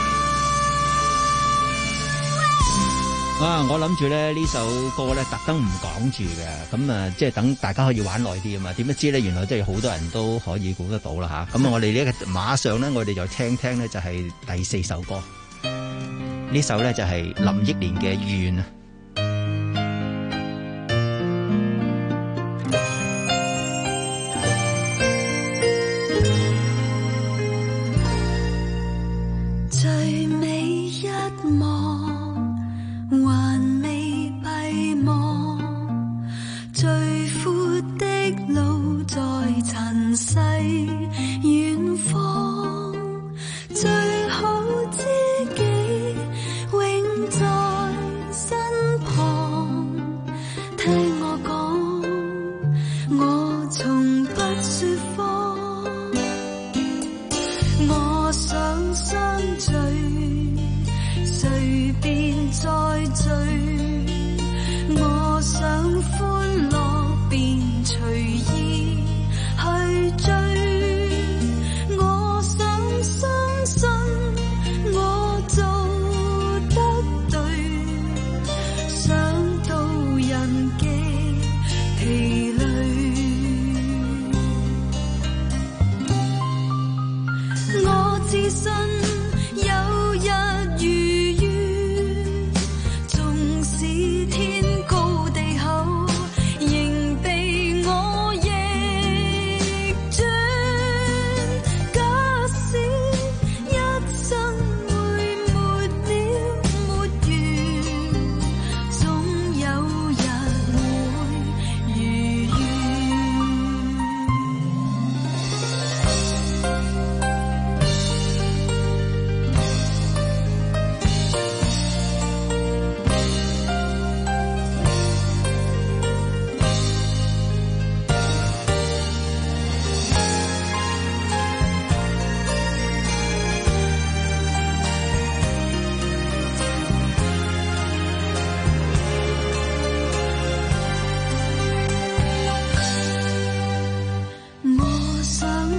啊！我諗住咧呢首歌咧特登唔講住嘅，咁啊即係等大家可以玩耐啲啊嘛。點不知咧原來即係好多人都可以估得到啦吓。咁啊，我哋呢個馬上咧，我哋就聽聽咧就係第四首歌。呢首咧就係林憶蓮嘅《願》啊。 最美一幕還未閉幕，最闊的路在塵世遠方，最好知己永在身旁。聽我講，我從不說謊，我想相聚，隨便再聚，我想歡樂便隨意去追，我想相信我做得對，想到人嘅疲累，我自信有日如願，縱使天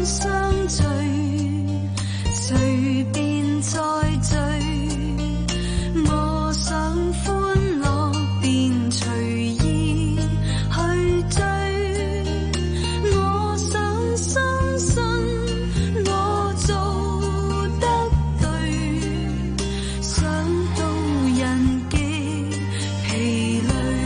相聚，隨便再聚。我想歡樂便隨意去追，我想相信我做得對，想到人極疲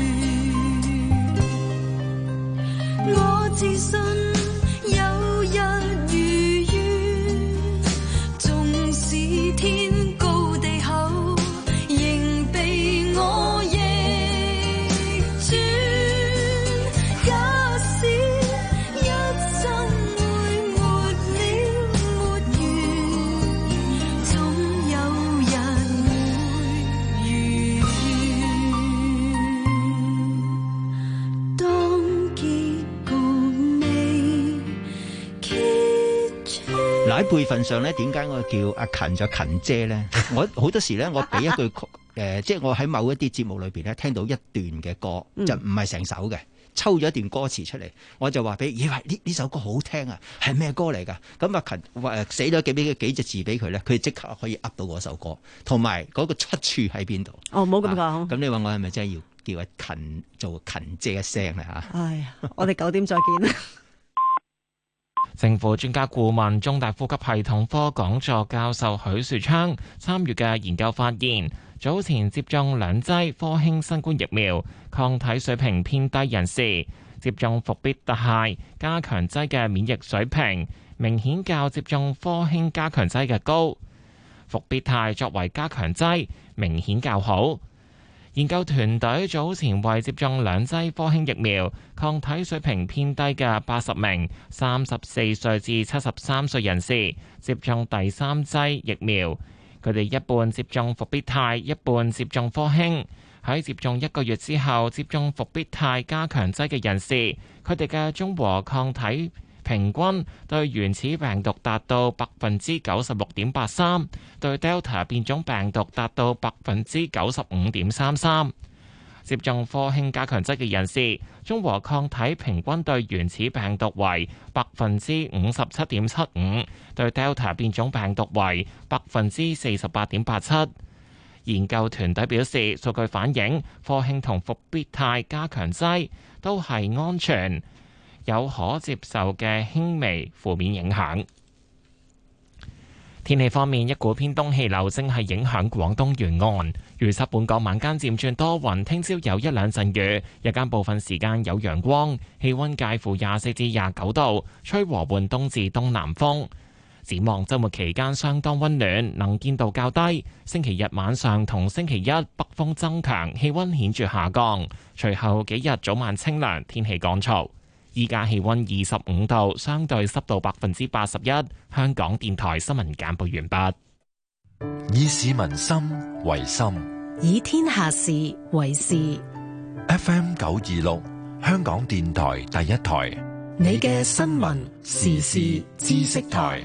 累，我自信有日如願，縱使天高地厚，仍被我逆轉。假使一生會沒了沒完，總有日會如願。當結局未揭穿。 嗱喺輩份上咧，點解我叫阿勤就勤姐咧？我好多時咧，我俾一句誒、呃，即係我喺某一啲節目裏邊咧，聽到一段嘅歌， 嗯就唔係成首嘅，抽咗一段歌詞出嚟，我就話俾，咦喂，呢呢首歌好聽啊，係咩歌嚟㗎？咁阿勤話寫咗幾俾幾隻字俾佢咧，佢即刻可以噏到嗰首歌，同埋嗰個出處喺邊度？ 哦，冇咁講。 咁、啊、你話我係咪真係要叫阿勤做勤姐一聲咧嚇？ 唉呀，我哋九點再見啦。 政府專家顧問、中大呼吸系統科講座教授許樹昌參與嘅研究發現，早前接種兩劑科興新冠疫苗，抗體水平偏低人士，接種復必泰加強劑嘅免疫水平明顯較接種科興加強劑嘅高。復必泰作為加強劑，明顯較好。研究團隊早前為接種兩劑科興疫苗、抗體水平偏低嘅八十名三十四歲至七十三歲人士接種第三劑疫苗，佢哋一半接種復必泰，一半接種科興。喺接種一個月之後接種復必泰加強劑嘅人士，佢哋嘅中和抗體平均對原始病毒達到百分之九十六點八三，對 Delta 變種病毒達到百分之九十五點三三。接種科興加強劑嘅人士，中和抗體平均對原始病毒為百分之五十七點七五，對 Delta 變種病毒為百分之四十八點八七。研究團隊表示，數據反映科興同復必泰加強劑都係安全，有可接受嘅輕微負面影響。天氣方面，一股偏東氣流正係影響廣東沿岸，預測本港晚間漸轉多雲，聽朝有一兩陣雨，日間部分時間有陽光，氣溫介乎廿四至廿九度，吹和緩東至東南風。展望週末期間相當溫暖，能見度較低。星期日晚上同星期一北風增強，氣溫顯著下降。隨後幾日早晚清涼，天氣乾燥。依家氣溫二十五度，相對濕度百分之八十一。香港電台新聞簡報完畢。 以市民心為心， 以天下事為事。 F M 九二六，香港電台第一台， 你嘅新聞時事知識台。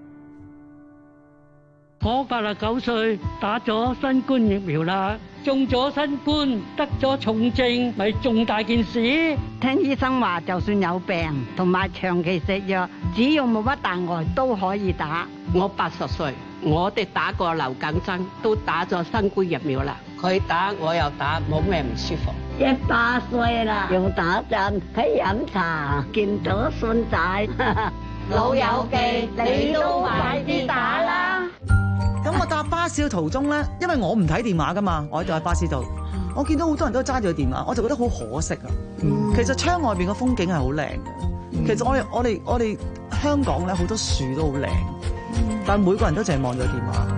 我八十九歲，打咗新冠疫苗啦，中咗新冠，得咗重症，咪重大件事。 聽醫生話，就算有病同埋長期食藥，只要冇乜大礙都可以打。 我八十歲，我哋打過流感針，都打咗新冠疫苗啦。佢打我又打，冇咩唔舒服。 一百歲啦，又打針，喺飲茶，見到孫仔， 老友記，你都快啲打啦！ 咁我搭巴士嘅途中咧，因為我唔睇電話噶嘛，我就喺巴士度，我見到好多人都揸住個電話，我就覺得好可惜啊。嗯、其實窗外邊嘅風景係好靚嘅，嗯、其實我哋我哋我哋香港咧好多樹都好靚，嗯、但係每個人都淨係望住個電話。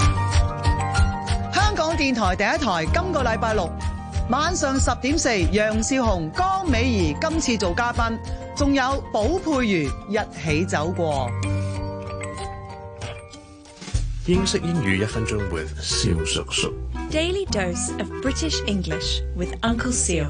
香港電台第一台，今個禮拜六晚上十點四，楊少紅、江美儀今次做嘉賓，仲有寶佩如一起走過。 英式英語一分鐘 with 蕭叔叔。 Daily dose of British English with Uncle Seal。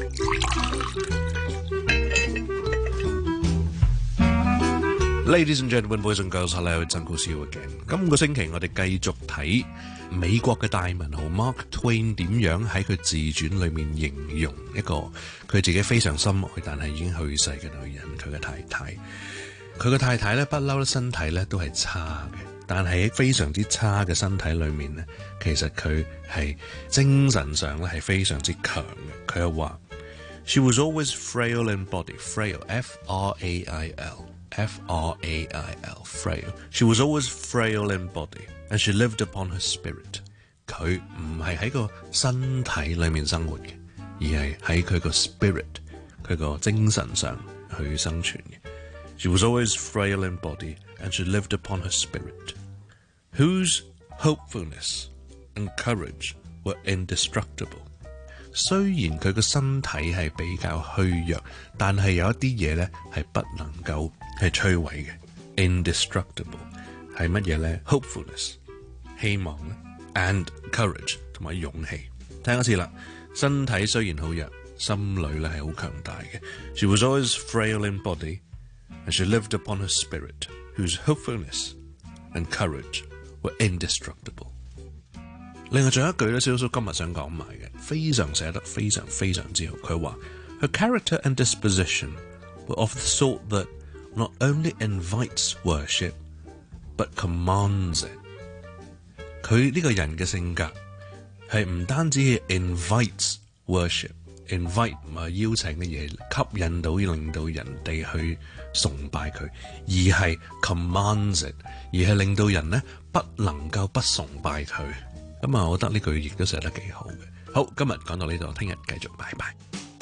Ladies and gentlemen, boys and girls, hello, it's Uncle Seal again。今個星期我哋繼續睇美國嘅大文豪 Mark Twain 點樣喺佢自傳裏面形容一個佢自己非常深愛但係已經去世嘅女人，佢嘅太太。 佢個太太咧不嬲咧身體咧都係差嘅，但係喺非常之差嘅身體裏面咧，其實佢係精神上咧係非常之強嘅。佢又話 She was always frail in body, frail, F R A I L, F R A I L, frail. She was always frail in body, and she lived upon her spirit. 佢唔係喺個身體裏面生活嘅，而係喺佢個 spirit， 佢個精神上去生存嘅。She was always frail in body, and she lived upon her spirit, whose hopefulness and courage were indestructible. 雖然佢個身體係比較虛弱，但係有一啲嘢咧係不能夠係摧毀嘅。Indestructible 係乜嘢咧 ？Hopefulness 希望咧 ，and courage 同埋勇氣。聽一次啦，身體雖然好弱，心裏咧係好強大嘅。She was always frail in body, and she lived upon her spirit, whose hopefulness and courage were indestructible. 另外仲有一句咧，小叔今日想講埋嘅，非常寫得非常非常之好。佢話 Her character and disposition were of the sort that not only invites worship, but commands it. 佢呢個人嘅性格係唔單止係 invites worship。invite 唔係邀請嘅嘢，吸引到令到人哋去崇拜佢，而係 commands it， 而係令到人咧不能夠不崇拜佢。咁啊，我覺得呢句亦都寫得幾好嘅。好，今日講到呢度，聽日繼續，拜拜。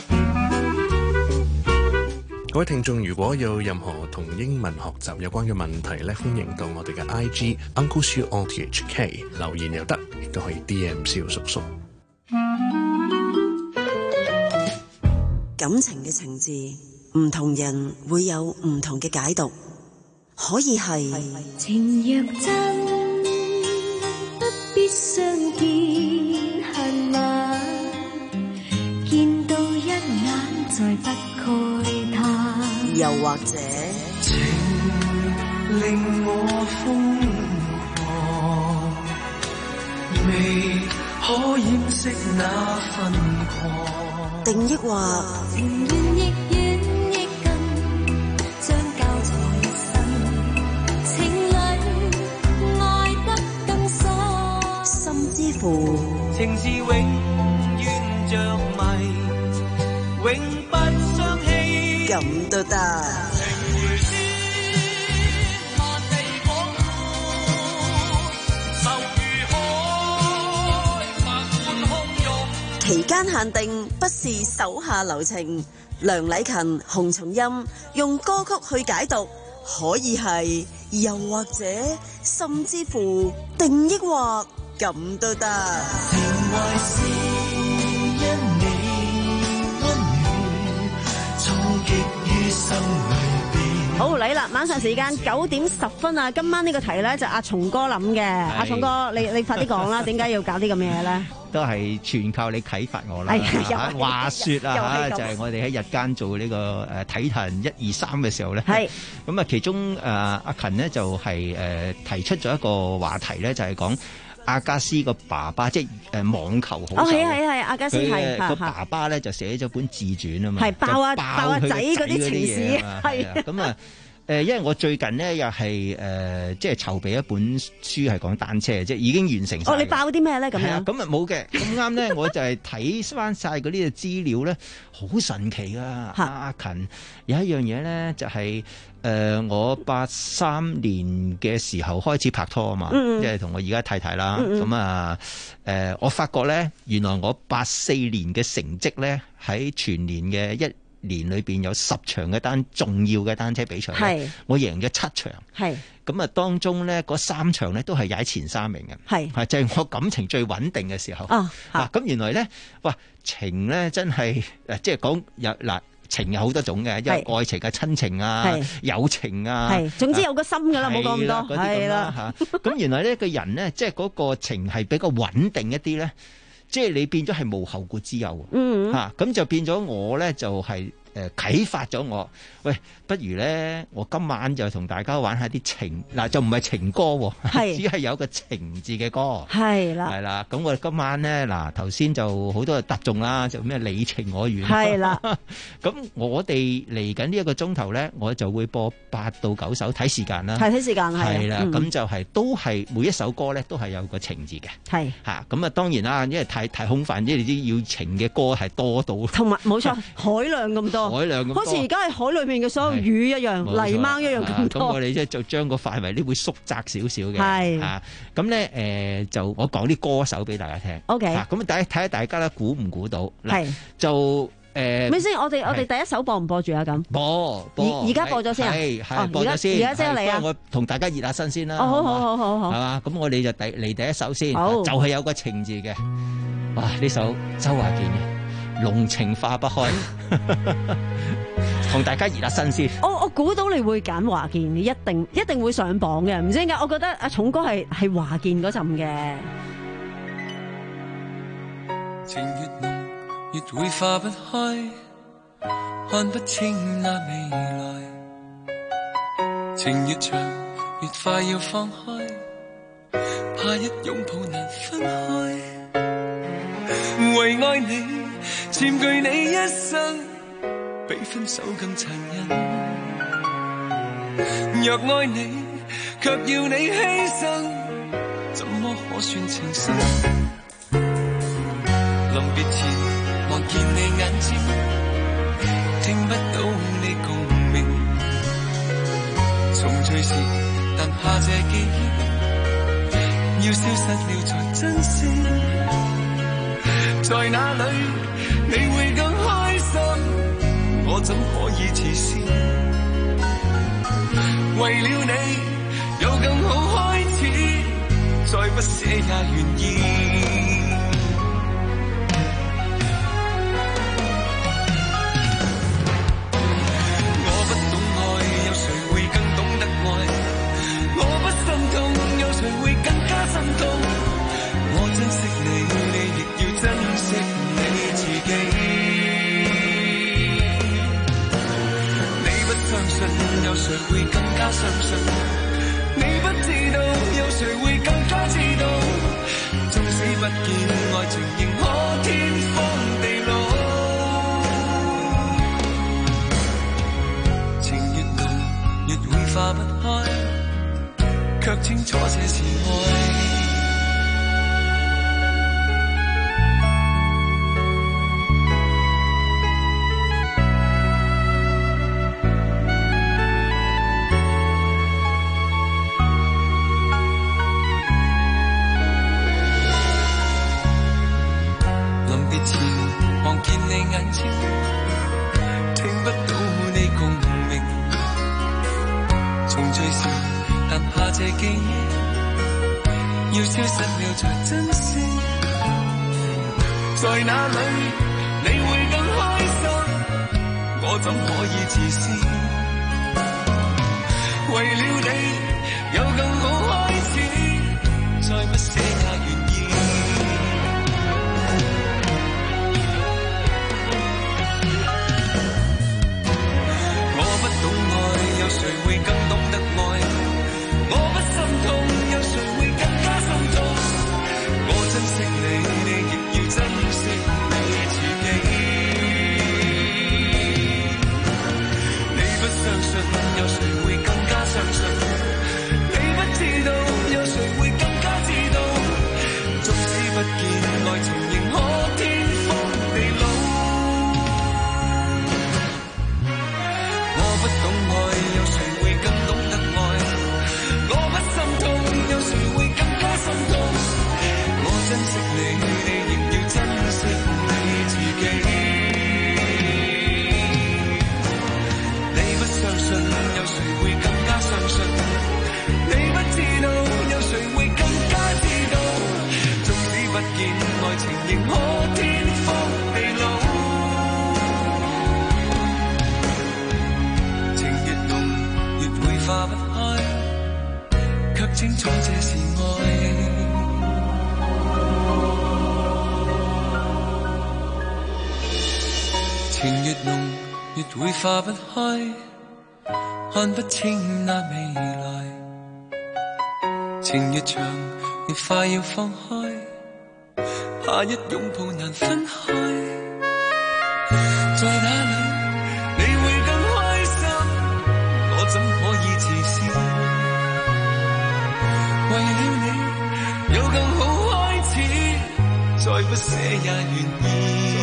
各位聽眾，如果有任何同英文學習有關嘅問題咧，歡迎到我哋嘅 I G Uncle Siu O T H K 留言又得，亦都可以 D M 蕭叔叔。 感情嘅情字，唔同人會有唔同嘅解讀，可以係情若真，不必相見恨晚，見到一眼再不慨嘆， 又或者情令我瘋狂，未可掩飾那份狂。 定抑或情願亦遠亦近，將交錯一生，情侶愛得更深， 甚至乎情字永遠着迷，永不相棄， 咁都得。期間限定，不是手下留情。梁禮勤、洪松蔭用歌曲去解讀，可以係，又或者，甚至乎，定抑或，咁都得。 情懷是因你溫暖，衝擊於生裏邊。 好嚟啦！晚上時間九點十分啊！今晚呢個題咧就阿松哥諗嘅。阿松哥，你你快啲講啦！點解要搞啲咁嘅嘢咧？ 都係全靠你啟發我啦。 係話説啊，就係我哋喺日間做呢個誒體壇一二三嘅時候咧，係咁啊，其中誒阿勤呢就係誒提出咗一個話題咧，就係講阿加斯個爸爸，即係誒網球好手。哦，係啊係啊，阿加斯係個爸爸咧就寫咗本自傳啊嘛，係爆啊爆阿仔嗰啲情史，係咁啊。誒，因為我最近呢，又係誒，即係籌備一本書係講單車，即係已經完成晒。哦，你爆啲咩咧？咁樣咁啊冇嘅，咁啱咧，我就係睇翻晒嗰啲嘅資料咧，好神奇噶。阿勤有一樣嘢咧，就係、是、誒、呃、我八三年嘅時候開始拍拖啊嘛，嗯嗯即係同我而家太太啦。咁啊誒，我發覺咧，原來我八四年嘅成績咧，喺全年嘅一年裏邊有十場嘅單重要嘅單車比賽，我贏咗七場，係咁啊，當中咧嗰三場咧都係踩前三名嘅，係係就係、是、我感情最穩定嘅時候。哦，啊咁原來咧，哇情咧真係誒，即係講有嗱情有好多種嘅，因為愛情啊、親情啊、友情啊，係總之有個心噶啦，冇講咁多，係啦吓。咁原來呢個人咧，即係嗰個情係比較穩定一啲咧。即係你變咗係無後顧之憂，嗯，嚇咁、啊、就變咗我咧就係、是、 誒啟發咗我。喂，不如咧，我今晚就同大家玩下啲情嗱，就唔係情歌喎， 係只係有個情字嘅歌。 係啦， 係啦。咁我哋今晚咧嗱，頭先就好多人答中啦，就咩你情我願。 係啦。 咁我哋嚟緊呢一個鐘頭咧，我就會播八到九首，睇時間啦。 係睇時間係。 係啦，咁、嗯、就係、是、都係每一首歌咧，都係有個情字嘅。 係嚇，咁啊當然啦，因為太太空泛，因為你知要情嘅歌係多到。同埋冇錯，海量咁多。 海量咁多。好似而家係海裏面嘅所有魚一樣，泥鯭一樣咁多。 咁、啊、我哋即係就將個範圍呢會縮窄少少嘅。 係啊，咁咧誒就我講啲歌手俾大家聽。 O K。 咁大家睇下大家咧估唔估到？ 係。 就誒。 咪先，我哋我哋第一首播唔播住啊？咁。 播播。 而而家播咗先啊？ 係係播咗先。 而家即係嚟啊！ 我同大家熱下身先啦。 哦，好好好好好。 係嘛？咁我哋就第嚟第一首先。 好。 就係有個情字嘅。哇！呢首周華健嘅《濃情化不開》。同大家熱下身先。 我我估到你會揀華健，你一定一定會上榜嘅。唔知點解，我覺得阿重哥係係華健嗰陣嘅。 情越濃，越會化不開，看不清那未來。情越長，越快要放開，怕一擁抱難分開。為愛你，佔據你一生，比分手更殘忍。若愛你，卻要你犧牲，怎麼可算情深？臨別前望見你眼睛，聽不到你共鳴。重聚時，但怕這記憶要消失了才珍惜。在哪裏你會更開心？我怎可以自私？為了你有更好開始，再不捨也願意。我不懂愛，有誰會更懂得愛？我不心痛，有誰會更加心痛？我珍惜你，你亦要珍惜你自己。你不相信，有誰會更加相信？你不知道，有誰會更加知道？縱使不見愛情，仍可天荒地老。情越濃，越會化不開，卻清楚這是愛。要消失了才珍惜，在哪裏你會更開心？我怎可以自私？為了你有更好開始，再不捨也願意。我不懂愛，有誰會更懂得愛？我不心痛，有誰會更加心痛？我珍惜你，你亦要珍惜你自己。你不相信，有誰會更加相信？你不知道，有誰會更加知道？縱使不見愛情，仍可天荒地老。我不懂愛，有誰會更懂得愛？我不心痛，有誰會更加心痛？我珍惜你，你亦要珍惜你自己。你不相信，有誰會更加相信？你不知道，有誰會更加知道？縱使不見愛情，仍可天荒地老。情越濃，越會化不開，卻清楚這是愛。情越濃， 越會化不開，看不清那未來。情越長，越快要放開，怕一擁抱難分開。在哪裏你會更開心？我怎可以自私？為了你有更好開始，再不捨也願意。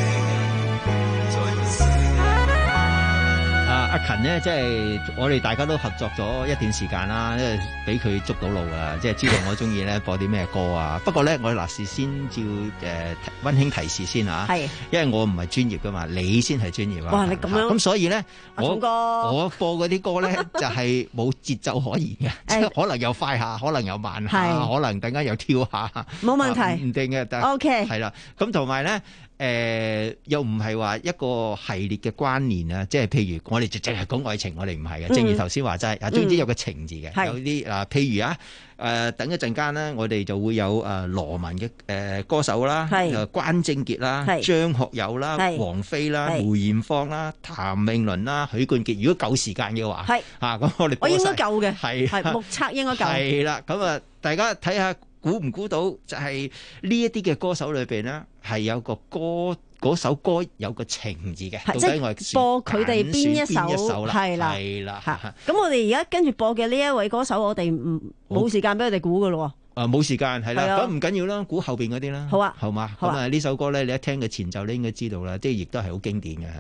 阿勤呢，即係我哋大家都合作咗一段時間啦，因為俾佢捉到路啦，即係知道我中意咧播啲咩歌啊。不過咧，我哋嗱事先照誒溫馨提示先啊，係，因為我唔係專業噶嘛，你先係專業啊。哇，你咁樣，咁所以咧，我我播嗰啲歌咧就係冇節奏可言嘅，即係可能又快下，可能又慢下，可能突然間又跳下，冇問題，唔定嘅。O K，係啦，咁同埋咧。誒、呃、又唔係話一個系列嘅關聯啊，即係譬如我哋就淨係講愛情，我哋唔係嘅。正如頭先話齋，啊總之有個情字嘅，嗯、有啲嗱、呃，譬如啊，誒、呃、等一陣間咧，我哋就會有誒、呃、羅文嘅誒、呃、歌手啦，誒關正傑啦，張學友啦，王菲啦，梅艷芳啦，譚詠麟啦，許冠傑。如果夠時間嘅話，係啊，咁我哋我應該夠嘅，係係目測應該夠。係啦，咁啊，大家睇下。估唔估到就係呢一啲嘅歌手裏邊咧，係有個歌嗰首歌有個情字嘅。到底我係播佢哋邊一首？係啦，係啦。咁我哋而家跟住播嘅呢一位歌手，我哋唔冇時間俾佢哋估噶咯。啊，冇時間係啦，咁唔緊要啦，估後邊嗰啲啦。好啊，好嘛。咁啊，呢首歌咧，你一聽嘅前奏，你應該知道啦，即係亦都係好經典嘅。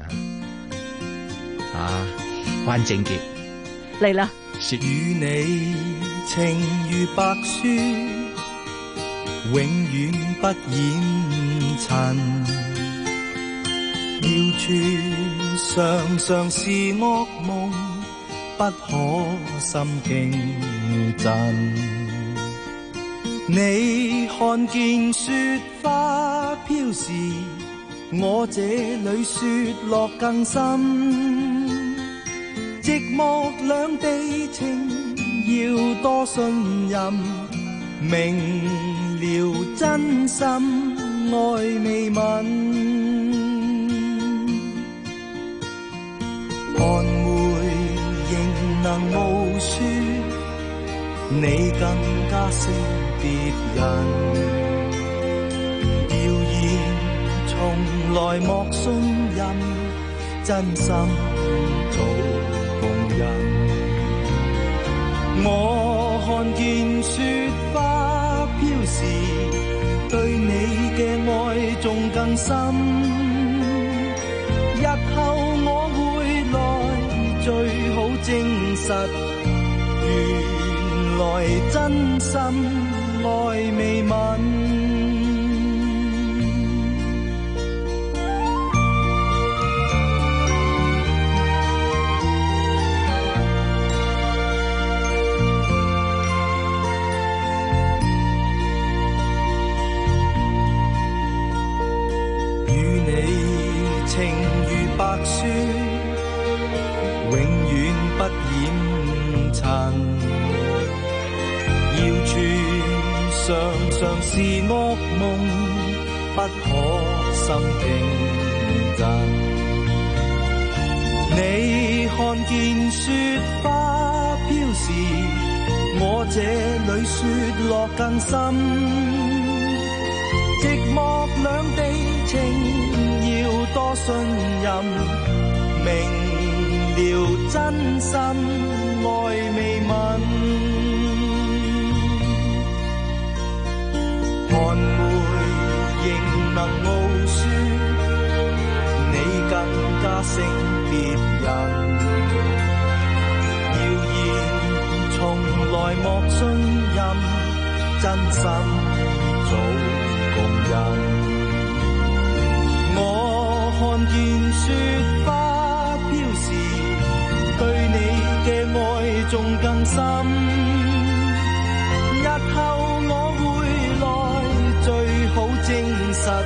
啊，關正傑嚟啦。 說與你情如白雪。永遠不染塵，謠傳常常是噩夢，不可心驚震。你看見雪花飄時，我這裏雪落更深。寂寞兩地情，要多信任，明了真心愛未泯，寒梅仍能無雪，你更加識別人。謠言從來莫信任，真心做共人。我看見雪花飄時，對你嘅愛仲更深。日後我會來最好證實，原來真心愛未泯。情如白雪，永遠不染塵。謠傳常常是噩夢，不可心驚震。你看見雪花飄時，我這裏雪落更深。寂寞兩地情，要多信任，明了真心愛未泯。寒梅仍能傲雪，你更加識別人。謠言從來莫信任，真心早共人。我看見雪花飄時，對你嘅愛仲更深。日後我會來最好證實，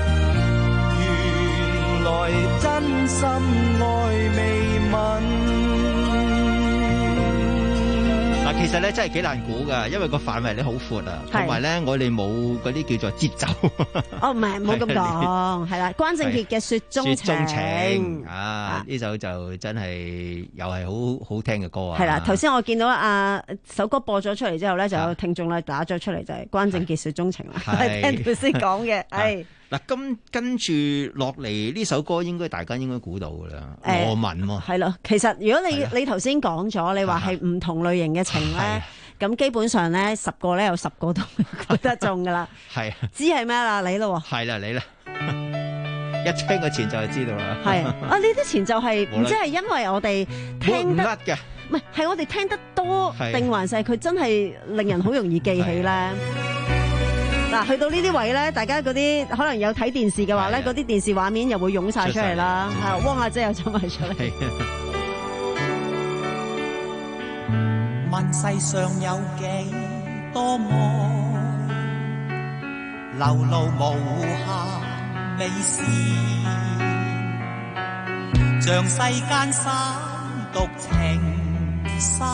原來真心愛未泯。 嗱， 嗱，其實咧真係幾難估㗎，因為個範圍咧好闊啊，同埋咧我哋冇嗰啲叫做節奏。 哦，唔係，冇咁講，係啦，關正傑嘅《雪中情》。 雪中情啊，呢首就真係又係好好聽嘅歌啊。 係啦，頭先我見到啊首歌播咗出嚟之後咧，就有聽眾咧打咗出嚟，就係關正傑《雪中情》啦，係聽佢先講嘅，係。 嗱，跟跟住落嚟呢首歌，應該大家應該估到噶啦，羅文喎。 係咯，其實如果你你頭先講咗，你話係唔同類型嘅情咧，咁基本上咧十個咧有十個都估得中噶啦。係。知係咩啦？你咯。係啦，你啦。一聽個前奏就知道啦。係啊，啊呢啲前奏係唔知係因為我哋聽得唔甩嘅，唔係係我哋聽得多，定還是係佢真係令人好容易記起咧？嗱，去到呢啲位咧，大家嗰啲可能有睇電視嘅話咧，嗰啲電視畫面又會湧晒出嚟啦。係，汪阿姐又走埋出嚟。 問世上有幾多愛，流露無限美事，像世間三毒情深，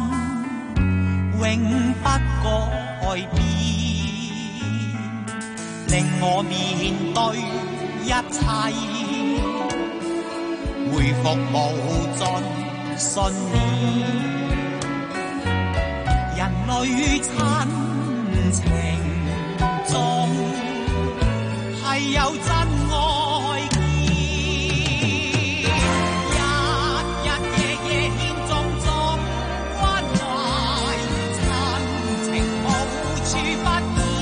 永不改變。令我面對一切，回復無盡信念。人類親情中係有真愛見，日日夜夜獻種種關懷，親情無處不見。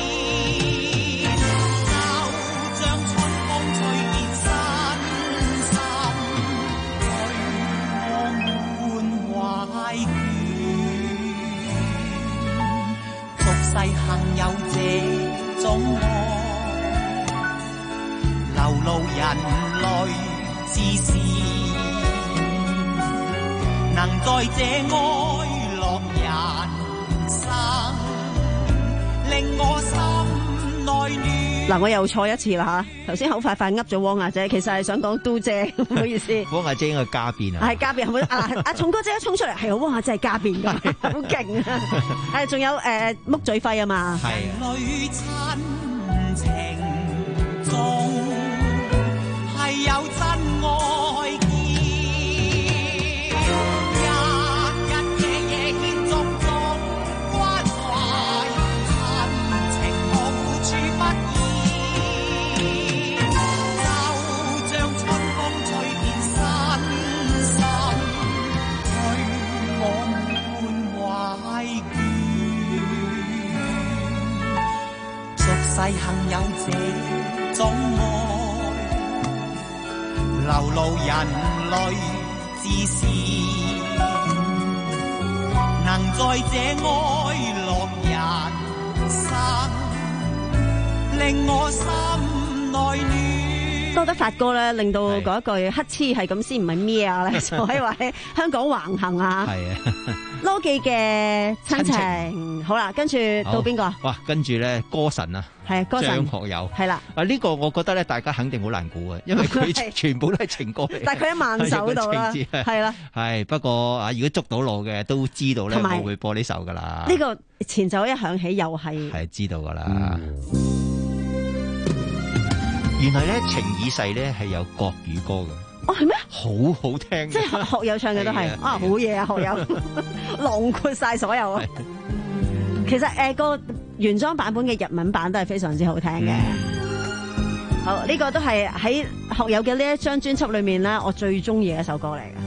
世幸有這種愛，流露人類之事，能在這哀樂人生，令我心內暖。 嗱，我又錯一次啦嚇！頭先好快快噏咗汪阿姐，其實係想講都姐，唔好意思。 汪阿姐應該加變啊！ 係加變，係咪啊？阿松哥姐一衝出嚟，係汪阿姐係加變㗎，好勁啊！誒，仲有誒木嘴輝啊嘛。係。 女親情中係有真愛見，日日夜夜獻種種關懷，親情無處不見。世幸有這種愛，流露人類之事，能在這哀樂人生，令我心內暖。 多得發哥咧，令到嗰一句乞嗤係咁先唔係咩啊咧，就可以話喺香港橫行啊。係啊。羅記嘅親情，好啦，跟住到邊個？ 哇，跟住咧歌神啊， 係歌神張學友， 係啦。 啊呢個我覺得咧，大家肯定好難估啊，因為佢全部都係情歌嚟。 但係佢喺慢手度啦，係啦。 係不過啊，如果捉到路嘅都知道咧，我會播呢首噶啦。 呢個前奏一響起，又係係知道噶啦。嗯、原來咧情已逝咧係有國語歌嘅。 哦，係咩？ 好好聽， 即係學友唱嘅都係啊，好嘢啊，學友囊括晒所有啊。其實誒個、呃、原裝版本嘅日文版都係非常之好聽嘅。嗯、好，呢、這個都係喺學友嘅呢一張專輯裏面咧，我最中意嘅一首歌嚟嘅。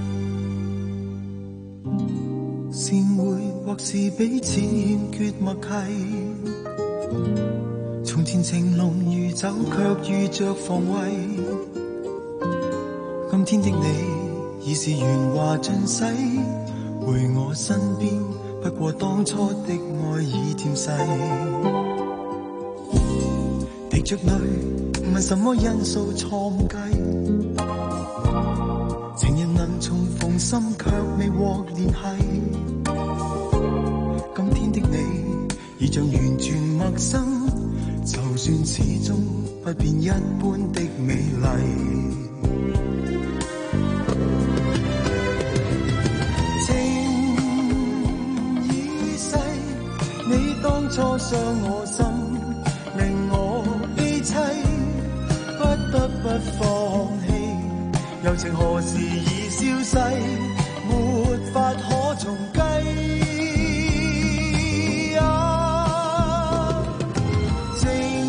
善會或是彼此欠缺默契，從前情濃如酒，卻遇着防衛。今天的你已是鉛華盡洗，回我身邊，不過當初的愛已漸逝。滴着淚，問什麼因素錯誤計？情人能重逢心，卻未獲聯繫。今天的你已像完全陌生，就算始終不變一般的美麗。 初傷我心，令我悲凄，不得不放棄。柔情何時已消逝，沒法可重計。啊，情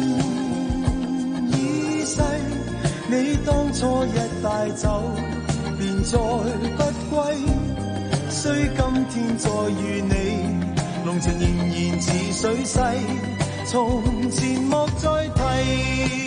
已逝，你當初一帶走，便再不歸。雖今天再遇你，濃情仍然似水逝，從前莫再提。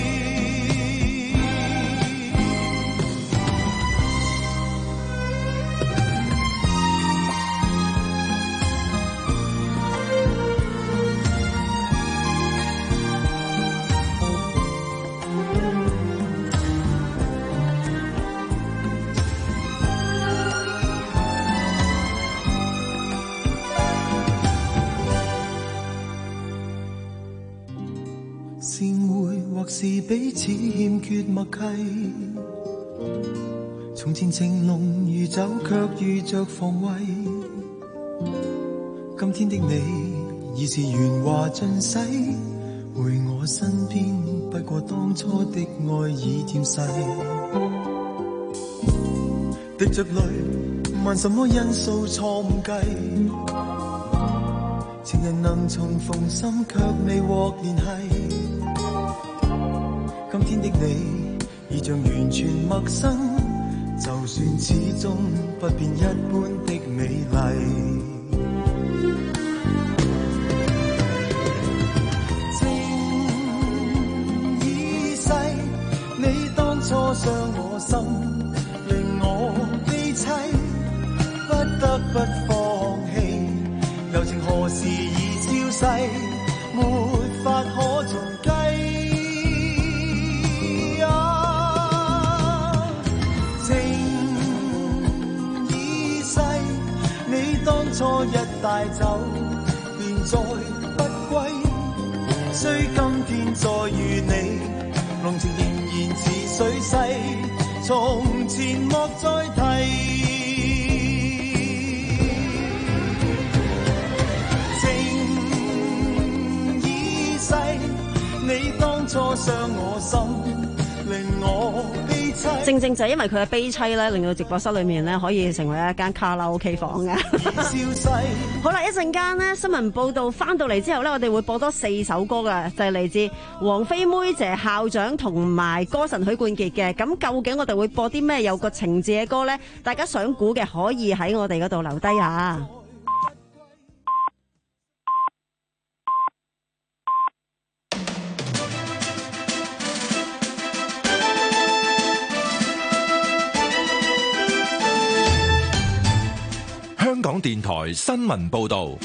是彼此欠缺默契，從前情濃如酒，卻遇着防衛。今天的你已是鉛華盡洗，回我身邊，不過當初的愛已漸逝。滴着淚，問什麼因素錯誤計？情人能重逢心，卻未獲聯繫。今天的你已像完全陌生，就算始終不變一般的美麗。情已逝，你當初傷我心，令我悲凄，不得不放棄。柔情何時已消逝，沒法可重計。初一帶走，便再不歸。雖今天再遇你，濃情仍然似水逝，從前莫再提。情已逝，你當初傷我心，令我悲凄。 正正就係因為佢嘅悲凄咧，令到直播室裏面咧可以成為一間卡拉 OK 房嘅。好啦，一陣間呢新聞報道翻到嚟之後呢，我哋會播多四首歌㗎，就係、是、嚟自王菲妹姐校長同埋歌神許冠傑嘅。咁究竟我哋會播啲咩有個情節嘅歌呢？大家想估嘅可以喺我哋嗰度留低啊！ 香港電台新聞報道，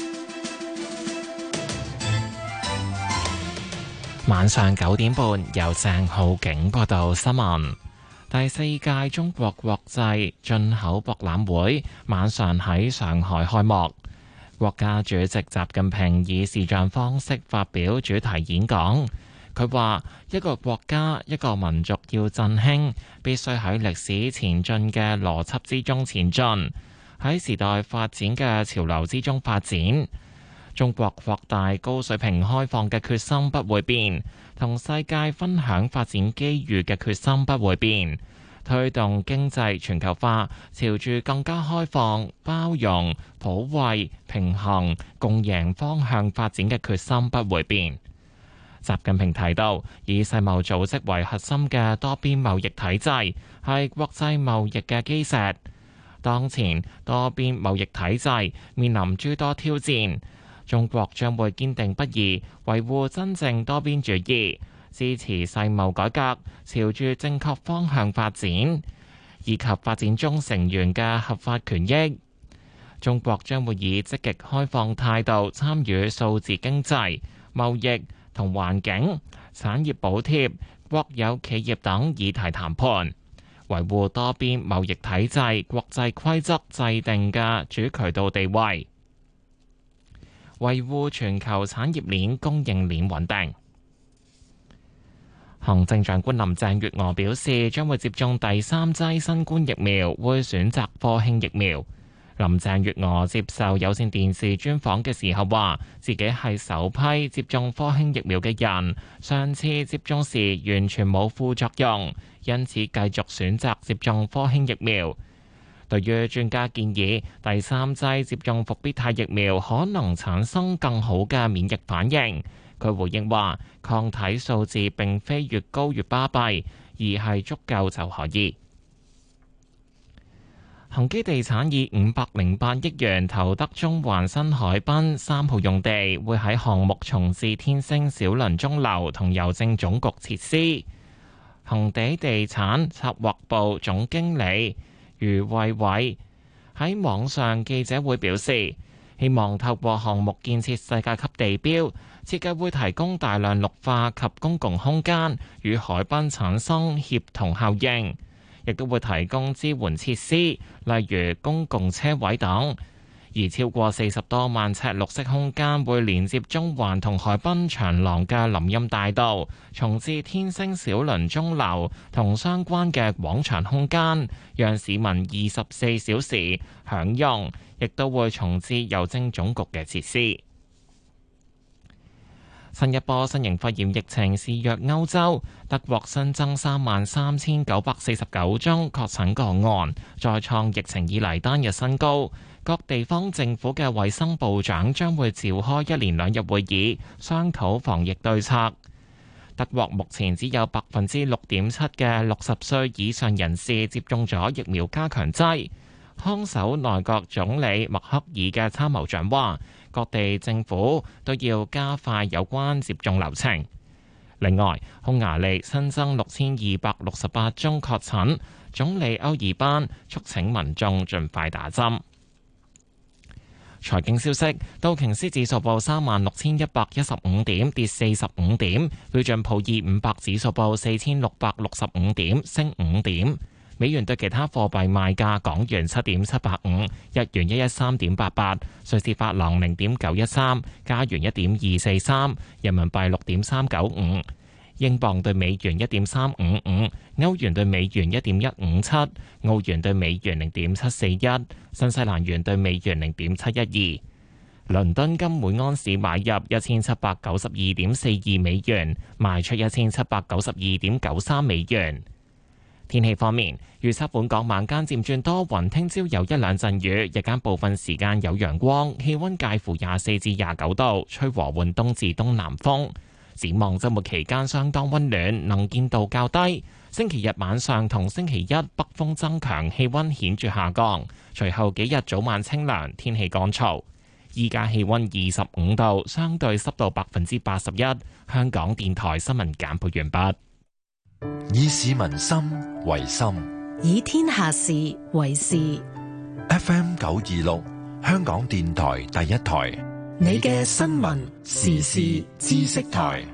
晚上九點半由鄭浩景報道新聞。第四屆中國國際進口博覽會晚上喺上海開幕，國家主席習近平以視像方式發表主題演講。佢話：一個國家、一個民族要振興，必須喺歷史前進嘅邏輯之中前進。喺時代發展嘅潮流之中發展，中國擴大高水平開放嘅決心不會變，同世界分享發展機遇嘅決心不會變，推動經濟全球化朝住更加開放、包容、普惠、平衡、共贏方向發展嘅決心不會變。習近平提到，以世貿組織為核心嘅多邊貿易體制係國際貿易嘅基石。當前多邊貿易體制面臨諸多挑戰，中國將會堅定不移維護真正多邊主義，支持世貿改革朝住正確方向發展，以及發展中成員嘅合法權益。中國將會以積極開放態度參與數字經濟、貿易同環境、產業補貼、國有企業等議題談判。維護多邊貿易體制國際規則制定嘅主渠道地位，維護全球產業鏈供應鏈穩定。行政長官林鄭月娥表示，將會接種第三劑新冠疫苗，會選擇科興疫苗。 林鄭月娥接受有線電視專訪嘅時候話，自己係首批接種科興疫苗嘅人，上次接種時完全冇副作用，因此繼續選擇接種科興疫苗。對於專家建議第三劑接種復必泰疫苗可能產生更好嘅免疫反應，佢回應話，抗體數字並非越高越巴閉，而係足夠就可以。恒基地產以五百零八億元投得中環新海濱三號用地，會喺項目重置天星小輪鐘樓同郵政總局設施。恒地地產策劃部總經理余慧偉喺網上記者會表示，希望透過項目建設世界級地標，設計會提供大量綠化及公共空間，與海濱產生協同效應，亦都會提供支援設施，例如公共車位等。而超過四十多萬尺綠色空間會連接中環同海濱長廊嘅林蔭大道，重置天星小輪鐘樓同相關嘅廣場空間，讓市民二十四小時享用，亦都會重置郵政總局嘅設施。新一波新型肺炎疫情肆虐歐洲，德國新增三萬三千九百四十九宗確診個案，再創疫情以嚟單日新高。各地方政府嘅衛生部長將會召開一連兩日會議，商討防疫對策。德國目前只有百分之六點七嘅六十歲以上人士接種咗疫苗加強劑。看守內閣總理默克爾嘅參謀長話，各地政府都要加快有關接種流程。另外，匈牙利新增六千二百六十八宗確診，總理歐爾班促請民眾盡快打針。財經消息，道瓊斯指數報三萬六千一百一十五點，跌四十五點；標準普爾五百指數報四千六百六十五點，升五點。美元對其他貨幣賣價：港元七點七八五，日元一一三點八八，瑞士法郎零點九一三，加元一點二四三，人民幣六點三九五。英鎊對美元一點三五五，歐元對美元一點一五七，澳元對美元零點七四一，新西蘭元對美元零點七一二。倫敦金每安士買入一千七百九十二點四二美元，賣出一千七百九十二點九三美元。天氣方面，預測本港晚間漸轉多雲，聽朝有一兩陣雨，日間部分時間有陽光，氣溫介乎廿四至廿九度，吹和緩東至東南風。展望周末期間相當溫暖，能見度較低。星期日晚上同星期一北風增強，氣溫顯著下降。隨後幾日早晚清涼，天氣乾燥。依家氣溫二十五度，相對濕度百分之八十一。香港電台新聞簡報完畢。 以市民心為心， 以天下事為事。 F M 九二六，香港電台第一台。 你嘅新聞時事知識台。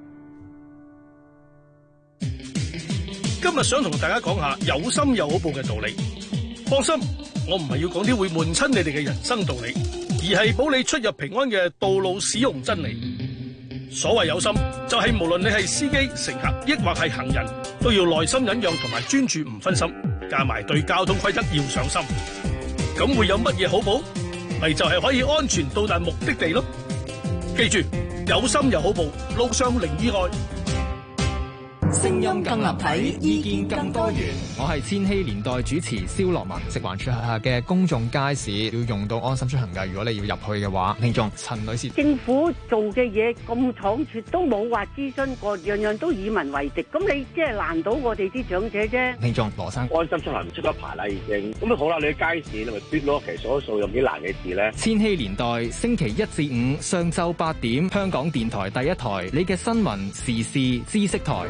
今日想同大家講下有心有好報嘅道理。放心，我唔係要講啲會悶親你哋嘅人生道理，而係保你出入平安嘅道路使用真理。所謂有心，就係無論你係司機、乘客，抑或係行人，都要耐心忍讓同埋專注唔分心，加埋對交通規則要上心。咁會有乜嘢好報？咪就係可以安全到達目的地咯！記住，有心有好報，路上零意外。 聲音更立體，意見更多元。 我係千禧年代主持蕭樂文。食環署下嘅公眾街市要用到安心出行㗎，如果你要入去嘅話。聽眾陳女士， 政府做嘅嘢咁倉促，都冇話諮詢過，樣樣都以民為敵，咁你即係難到我哋啲長者啫。 聽眾羅生， 安心出行出咗排啦已經，咁好啦，你去街市你咪嘟咯，其實數一數有幾難嘅事咧。 千禧年代星期一至五上晝八點，香港電台第一台，你嘅新聞時事知識台。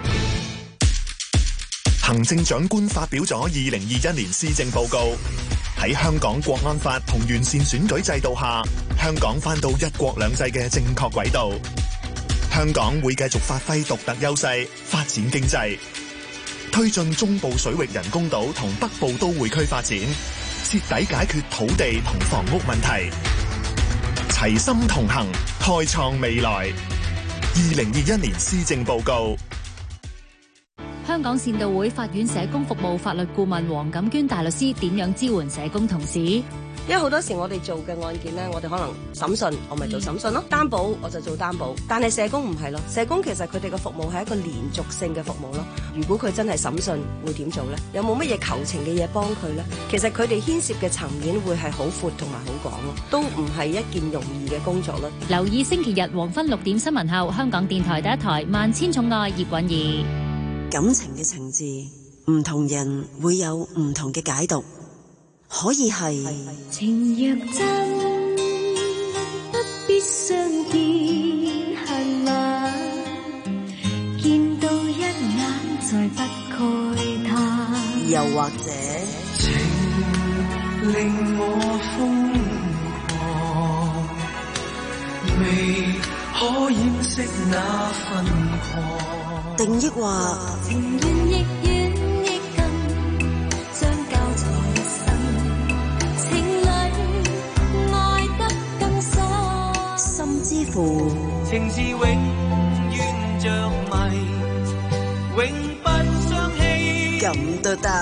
行政長官發表咗二零二一年施政報告，喺香港國安法同完善選舉制度下，香港返到一國兩制嘅正確軌道。香港會繼續發揮獨特優勢，發展經濟，推進中部水域人工島同北部都會區發展，徹底解決土地同房屋問題，齊心同行，開創未來。二零二一年施政報告。 香港善道會法院社工服務法律顧問黃錦娟大律師點樣支援社工同事？ 因為好多時我哋做嘅案件咧，我哋可能審訊，我咪做審訊咯；擔保我就做擔保。但係社工唔係咯，社工其實佢哋嘅服務係一個連續性嘅服務咯。如果佢真係審訊，會點做咧？有冇乜嘢求情嘅嘢幫佢咧？其實佢哋牽涉嘅層面會係好闊同埋好廣咯，都唔係一件容易嘅工作咯。 留意星期日黃昏六點新聞後，香港電台第一台《萬千寵愛》葉韻儀。 感情嘅情字，唔同人會有唔同嘅解讀，可以係情若真，不必相見恨晚，見到一眼再不慨嘆， 又或者情令我瘋狂，未可掩飾那份狂， 定抑或情願亦遠亦近，相交才生情侶愛得更深， 甚至乎情字永遠着迷，永不相棄， 咁都得。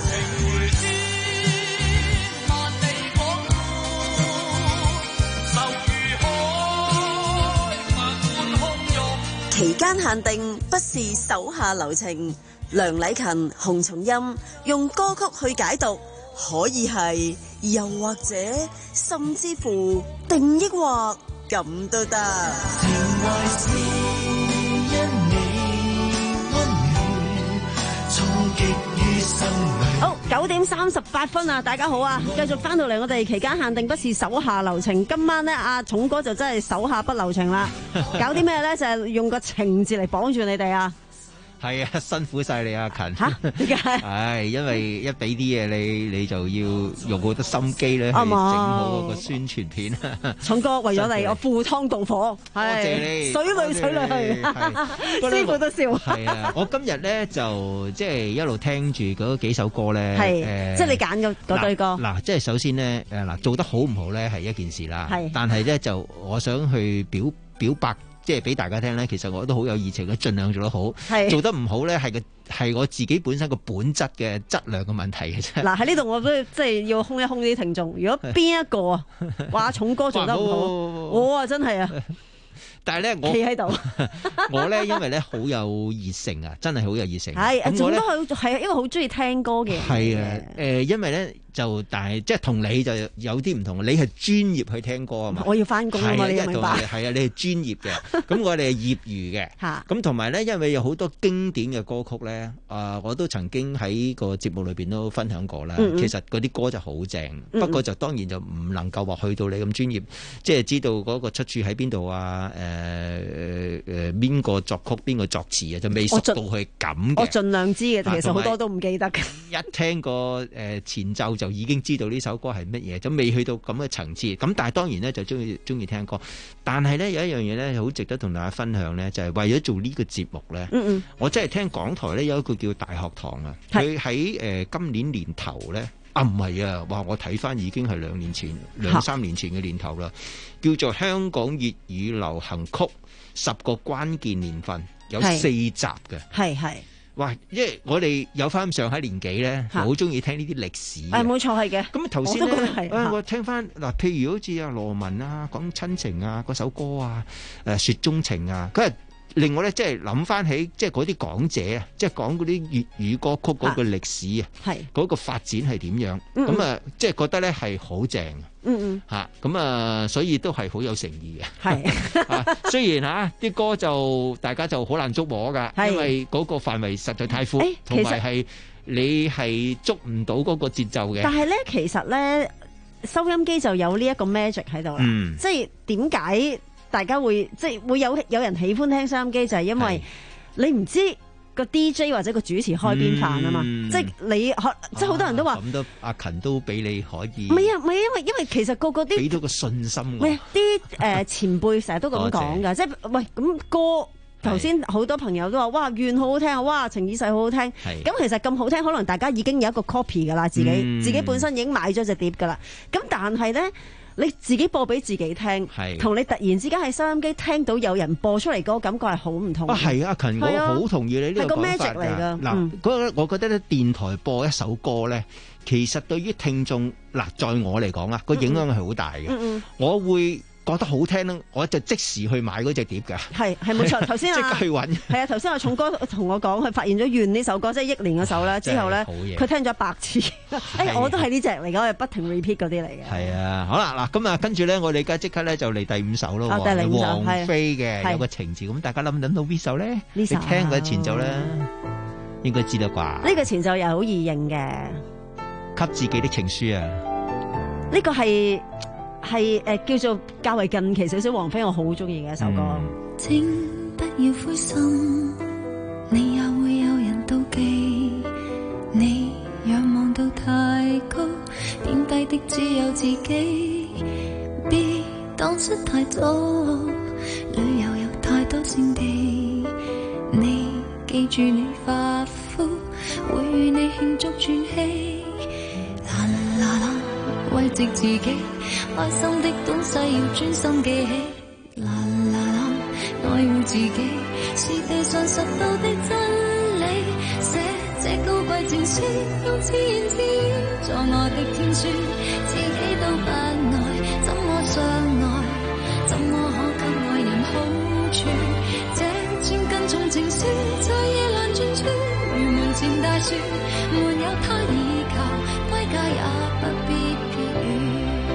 期間限定不是手下留情，梁禮勤、洪松蔭用歌曲去解讀，可以係，又或者甚至乎定抑或咁都得。 情懷是因你溫暖，衝擊於生命。 好，九點三十八分啊！大家好啊，繼續翻到嚟我哋期間限定不是手下留情。今晚咧，阿重哥就真係手下不留情啦。搞啲咩咧？就係用個情字嚟綁住你哋啊！ 係啊，辛苦晒你阿勤。 嚇點解？ 唉，因為一俾啲嘢你，你就要用好多心機咧，去整好嗰個宣傳片。 重哥為咗你，我赴湯蹈火， 多謝你， 水裏水裏去，師傅都笑。 係啊，我今日咧就即係一路聽住嗰幾首歌咧， 係即係你揀嘅嗰堆歌。 嗱，即係首先咧，誒嗱，做得好唔好咧係一件事啦。 係， 但係咧就我想去表表白。即係俾大家聽咧，其實我都好有熱情嘅，盡量做得好。做得唔好咧，係個係我自己本身個本質嘅質量嘅問題嘅啫。 嗱，喺呢度我都即係要空一空啲聽眾。如果邊一個啊話重哥做得唔好，我啊真係啊。 但係咧，我企喺度， 我咧因為咧好有熱誠啊，真係好有熱誠。 係，重哥係係一個好中意聽歌嘅人。 係啊，誒，因為咧。就但係即係同你就有啲唔同，你係專業去聽歌啊嘛。 我要翻工啊嘛，你明白？ 係啊，你係專業嘅，咁我哋係業餘嘅。 嚇， 咁同埋咧，因為有好多經典嘅歌曲咧，啊、呃，我都曾經喺個節目裏邊都分享過啦。嗯嗯其實嗰啲歌就好正，嗯嗯不過就當然就唔能夠話去到你咁專業，即係知道嗰個出處喺邊度啊？誒誒誒，邊個作曲邊個作詞啊？就未熟到去咁嘅。 我盡量知嘅，其實好多都唔記得嘅。 一聽個誒前奏就已經知道呢首歌係乜嘢，就未去到咁嘅層次。咁但係當然咧就中意中意聽歌，但係咧有一樣嘢咧好值得同大家分享咧，就係、是、為咗做呢個節目咧，嗯嗯我真係聽港台咧有一個叫大學堂啊，佢喺誒今年年頭咧啊唔係啊，話我睇翻已經係兩年前兩三年前嘅年頭啦，叫做香港粵語流行曲十個關鍵年份，有四集嘅， 係係。 哇！因為我哋有翻上下年紀咧，好中意聽呢啲歷史。 誒，冇錯係嘅。 咁頭先咧，誒我聽翻嗱，譬如好似阿羅文啊，講親情啊，嗰首歌啊，誒雪中情啊，佢係令我咧即係諗翻起，即係嗰啲講者啊，即係講嗰啲粵語歌曲嗰個歷史啊，係嗰個發展係點樣？咁啊，即係覺得咧係好正。嗯嗯，嚇咁啊，所以都係好有誠意嘅。係啊，雖然嚇啲歌就大家就好難捉摸㗎，因為嗰個範圍實在太闊，同埋係你係捉唔到嗰個節奏嘅。 但係咧，其實咧，收音機就有呢一個 magic 喺度啦。嗯，即係點解大家會即係會有有人喜歡聽收音機，就係因為你唔知個 D J 或者個主持開邊飯啊嘛，嗯、即係你可即係好多人都話咁都阿勤都俾你可以， 唔係啊，唔係因為因為其實個個啲俾到個信心， 唔係啲誒前輩成日都咁講㗎，即係喂咁歌頭先好多朋友都話哇願好好聽啊，哇情已逝好好聽，咁其實咁好聽，可能大家已經有一個 copy 㗎啦，自己、嗯、自己本身已經買咗隻碟㗎啦，咁但係咧。 你自己播俾自己聽，同你突然之間喺收音機聽到有人播出嚟嗰個感覺係好唔同嘅。 啊，係啊，阿勤，我好同意你呢個講法㗎。係個 magic 嚟㗎。嗱，嗰我覺得咧，電台播一首歌咧，其實對於聽眾嗱，在我嚟講啊，個影響係好大嘅。嗯嗯，我會覺得好聽咧，我就即時去買嗰隻碟㗎。係係冇錯，頭先啊，即刻去揾。係啊，頭先阿重哥同我講，佢發現咗《願》呢首歌，即係憶蓮嗰首啦。之後咧，佢聽咗一百次。哎，我都係呢隻嚟嘅，我係不停 repeat 嗰啲嚟嘅。係啊，好啦，嗱，咁啊，跟住咧，我哋而家即刻咧就嚟第五首咯。哦，第五首係王菲嘅有個情字，咁大家諗唔諗到邊首咧？呢首你聽佢前奏咧，應該知道啩？呢個前奏又好易認嘅，給自己的情書啊！呢個係。係誒、呃、叫做較為近期少少，王菲我好中意嘅一首歌。嗯、請不要灰心，你也會有人妒忌，你仰望到太高，貶低的只有自己。別蕩失太多，旅遊有太多勝地，你記住你發膚，會與你慶祝轉禧。啦啦啦，慰藉自己。開心的東西要專心記起，啦啦啦，愛護自己是地上實到的真理。寫這高貴情書，用自言自語作我的天書，自己都不愛，怎麼相愛？怎麼可給愛人好處？這千斤重情書在夜闌轉處，如門前大樹，沒有他倚靠，歸家也不必撇雨。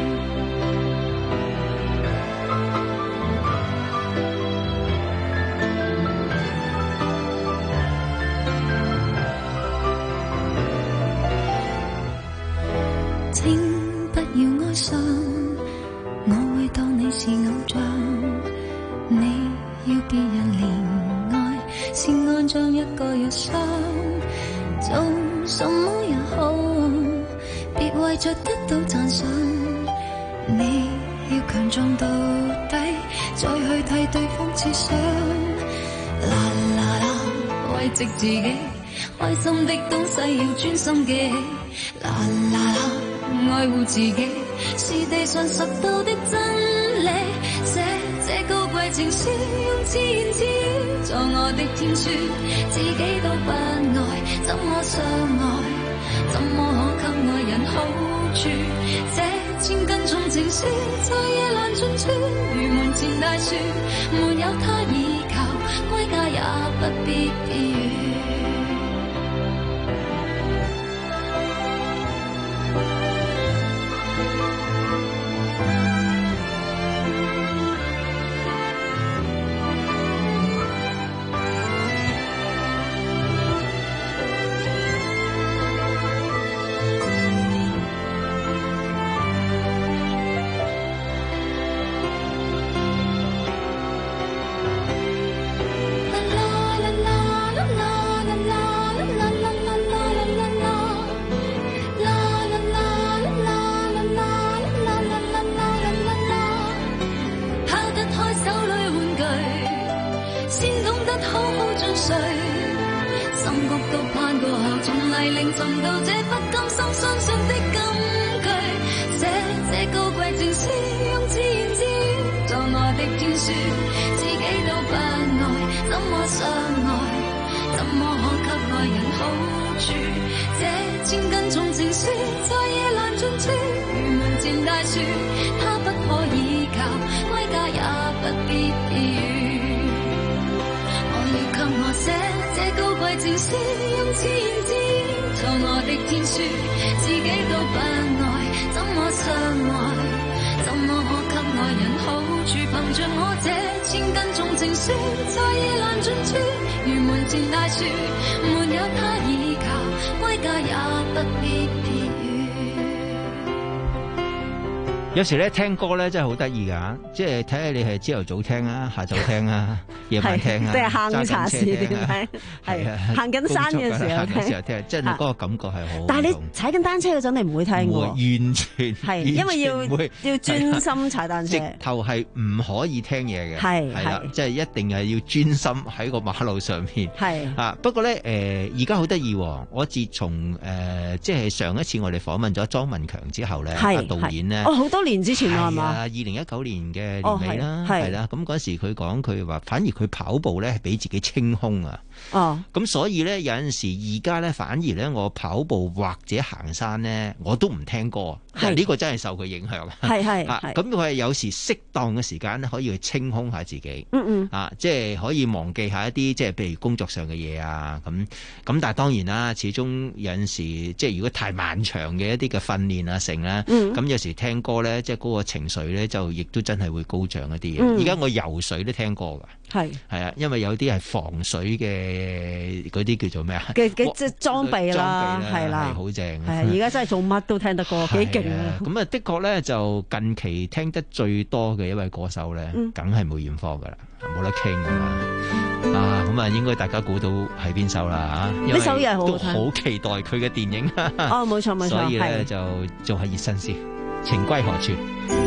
我會當你是偶像，你要別人憐愛，是愛像一個藥箱，做什麼也好，別為着得到讚賞，你要強壯到底，再去替對方設想。啦啦啦，慰藉自己，開心的東西要專心記起。啦啦啦，愛護自己是地上實到的真理，寫這高貴情書，用自言自語作我的天書，自己都不愛，怎麼相愛？怎麼可給愛人好處？這千斤重情書在夜闌盡處，如門前大樹，沒有他倚靠，歸家也不必避雨。有時咧聽歌咧真係好得意㗎，即係睇下你係朝頭早聽啊、下晝聽啊、夜晚聽啊，即係下午茶時點聽？係啊，行緊山嘅時候聽，時候聽，即係嗰個感覺係好。但係你踩緊單車嗰陣，你唔會聽㗎喎，完全係，因為要要專心踩單車，直頭係唔可以聽嘢嘅，係係啦，即係一定係要專心喺個馬路上面。係啊，不過咧誒，而家好得意喎，我自從誒即係上一次我哋訪問咗莊文強之後咧，阿導演咧，哦好多。 年之前啦，係嘛？ 啊，二零一九年嘅年尾啦， 係係啦。咁嗰時佢講佢話，反而佢跑步咧係俾自己清空啊。 哦， 咁所以咧有陣時而家咧反而咧我跑步或者行山咧，我都唔聽歌。係呢個真係受佢影響。 係係係。 咁佢係有時適當嘅時間咧，可以去清空下自己。 嗯嗯。 啊，即係可以忘記下一啲即係譬如工作上嘅嘢啊，咁咁。但係當然啦，始終有陣時即係如果太漫長嘅一啲嘅訓練啊成啦，咁、嗯、有時聽歌咧，即係嗰個情緒咧就亦都真係會高漲一啲嘅。而家、嗯、我游水都聽歌㗎。係係啊，因為有啲係防水嘅嗰啲叫做咩啊？嘅嘅即係裝備啦，係啦，好正。係啊，而家真係做乜都聽得歌，幾勁啊！咁啊，的確咧就近期聽得最多嘅一位歌手咧，梗係梅艷芳噶啦，冇得傾噶啦。啊，咁啊，應該大家估到係邊首啦嚇？呢首嘢好好聽，都好期待佢嘅電影。哦，冇錯冇錯，所以咧就做下熱身先。情歸何處？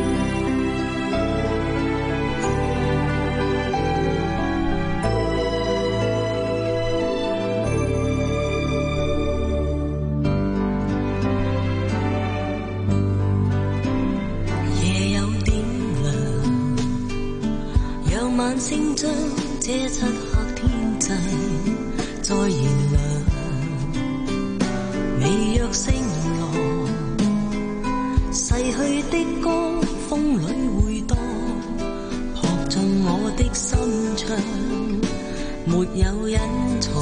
星將這漆黑天際再燃亮，微弱星羅，逝去的歌風裏回盪，撲進我的心腸，沒有隱藏，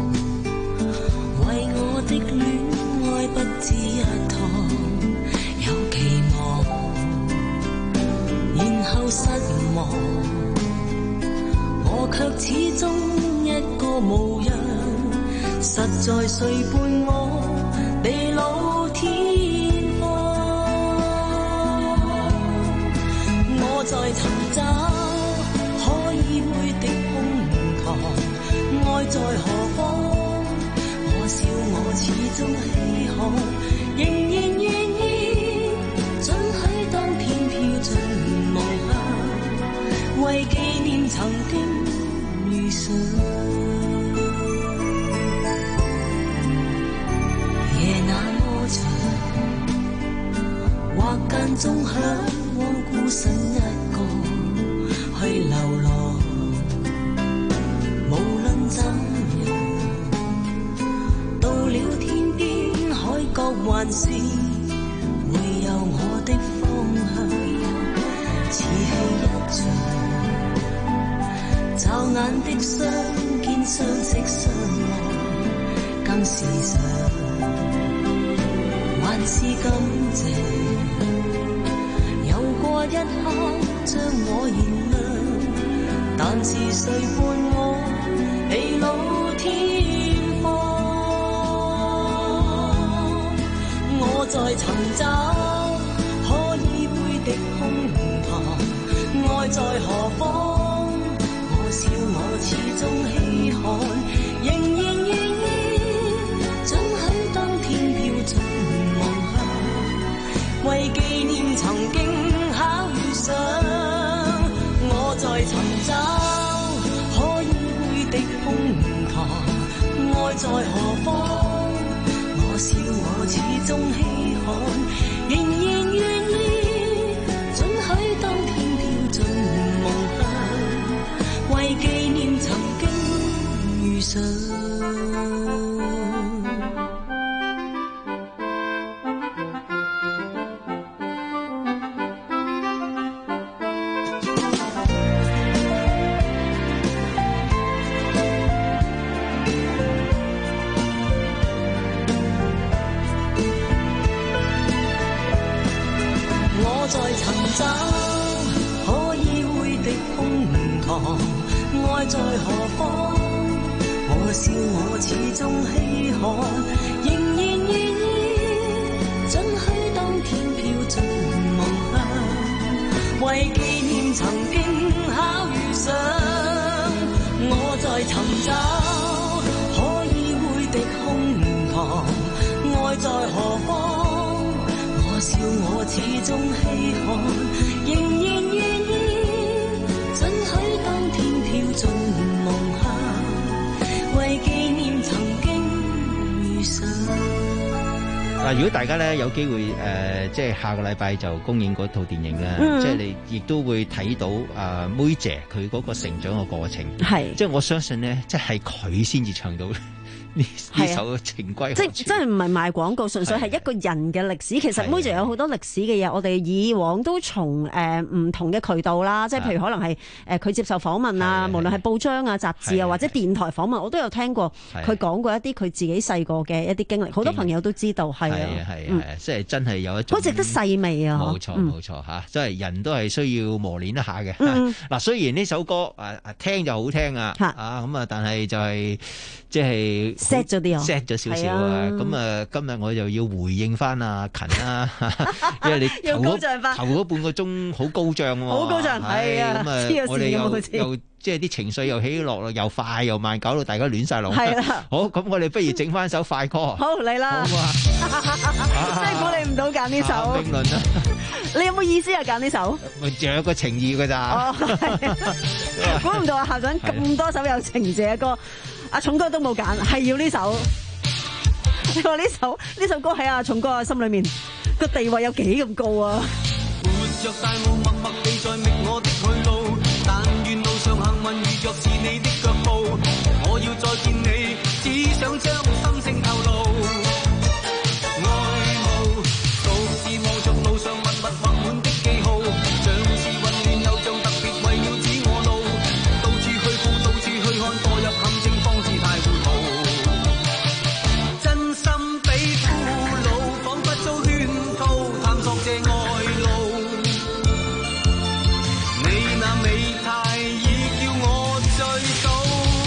為我的戀愛不止一趟，有期望，然後失望。我卻始終一個模樣，實在誰伴我地老天荒？我在尋找可以會的胸膛，愛在何方？我笑我始終稀罕，仍然願意准許當天飄進夢鄉，為紀念曾經遇上。夜那麼長，或間中向往孤身一個去流浪，無論怎樣，到了天邊海角還是會有我的方向，似戲一場。驟眼的相見相識相愛更是常，還是感謝有過一刻將我燃亮，但是誰伴我地老天荒？我在尋找可以會的胸膛，愛在何方？笑我始終稀罕，仍然願意准許當天飄進夢鄉，為紀念曾經巧遇上。我在尋找可以會的胸膛，愛在何方？我笑我始終稀罕，仍然願意准許當天飄進夢鄉，為紀念曾經遇上。我在尋找可以會的胸膛，愛在何方？我笑我始終稀罕，仍然願意准許當天飄進夢鄉，為紀念曾經巧遇上。我在尋找可以會的胸膛，愛在何方？我笑我始終稀罕，仍然願意准許當天飄進夢鄉，為紀念曾經遇上。 嗱，如果大家咧有機會誒、呃，即係下個禮拜就公映嗰套電影咧，嗯、即係你亦都會睇到啊、呃、妹姐佢嗰個成長嘅過程，係即係我相信咧，即係佢先至唱到。呢首情歸， 即真係唔係賣廣告，純粹係一個人嘅歷史。其實妹姐有好多歷史嘅嘢，我哋以往都從誒唔同嘅渠道啦，即係譬如可能係誒佢接受訪問啊，無論係報章啊、雜誌啊，或者電台訪問，我都有聽過佢講過一啲佢自己細個嘅一啲經歷，好多朋友都知道係啊， 係係即係真係有一種好值得細味啊！ 冇錯冇錯嚇，即係人都係需要磨練一下嘅。嗱，雖然呢首歌誒聽就好聽啊，啊咁啊，但係就係即係 set 咗啲啊 set 咗少少啊，咁啊今日我就要回應翻阿勤啦，因為你頭嗰頭嗰半個鐘好高漲喎， 好高漲，係啊， 咁啊我哋又又即係啲情緒又起落，又快又慢，搞到大家亂晒龍。係啦，好，咁我哋不如整翻首快歌。 好嚟啦，好啊，真係估你唔到揀呢首。 冰論啦， 你有冇意思啊？揀呢首？ 咪仲有個情意㗎咋？ 估唔到啊！校長咁多首有情節嘅歌。阿重哥都冇揀，係要呢首。你話呢首呢首歌喺阿重哥嘅心裏面個地位有幾咁高啊？ 活着大霧默默地在覓我的去路，但願路上幸運遇着是你的腳步。我要再見你，只想將心聲透露。愛慕獨自望着路上密密畫滿的記號，像是混亂又像特別為了指我路。到處去報，到處去看，墮入陷阱。太糊塗，真心比俘虜，彷彿遭圈套，探索這愛路。你那美態已叫我醉倒，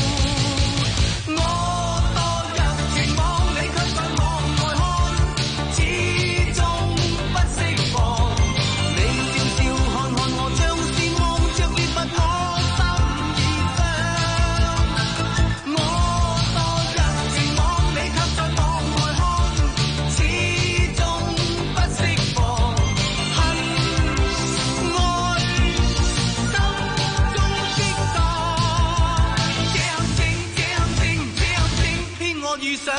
我墮入情網，你卻在網外看，始終不釋放。你笑笑看看我，像是望着獵物，我心已傷。遇上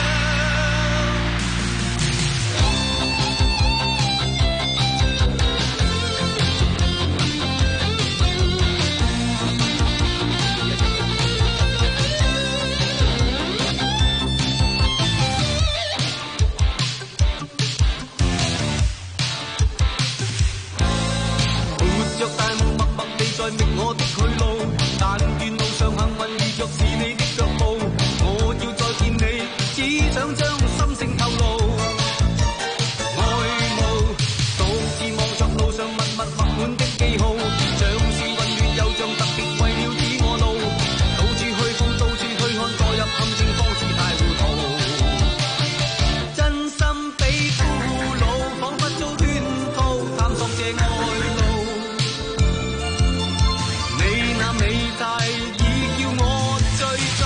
活着大霧默默地在覓我的去路，但願路上幸運遇着是你的腳步。我要再見你，只想將心聲透露。愛慕獨自望着路上密密畫滿的記號，像是混亂又像特別為了指我路。到處去報，到處去看，墮入陷阱方是太糊塗。真心比俘虜，彷彿遭圈套，探索這愛路。你那美態已叫我醉倒。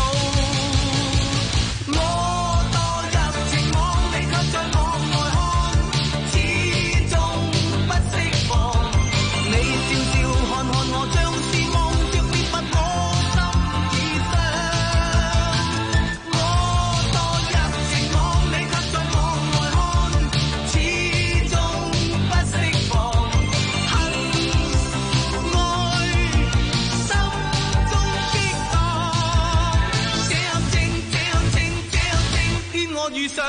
遇上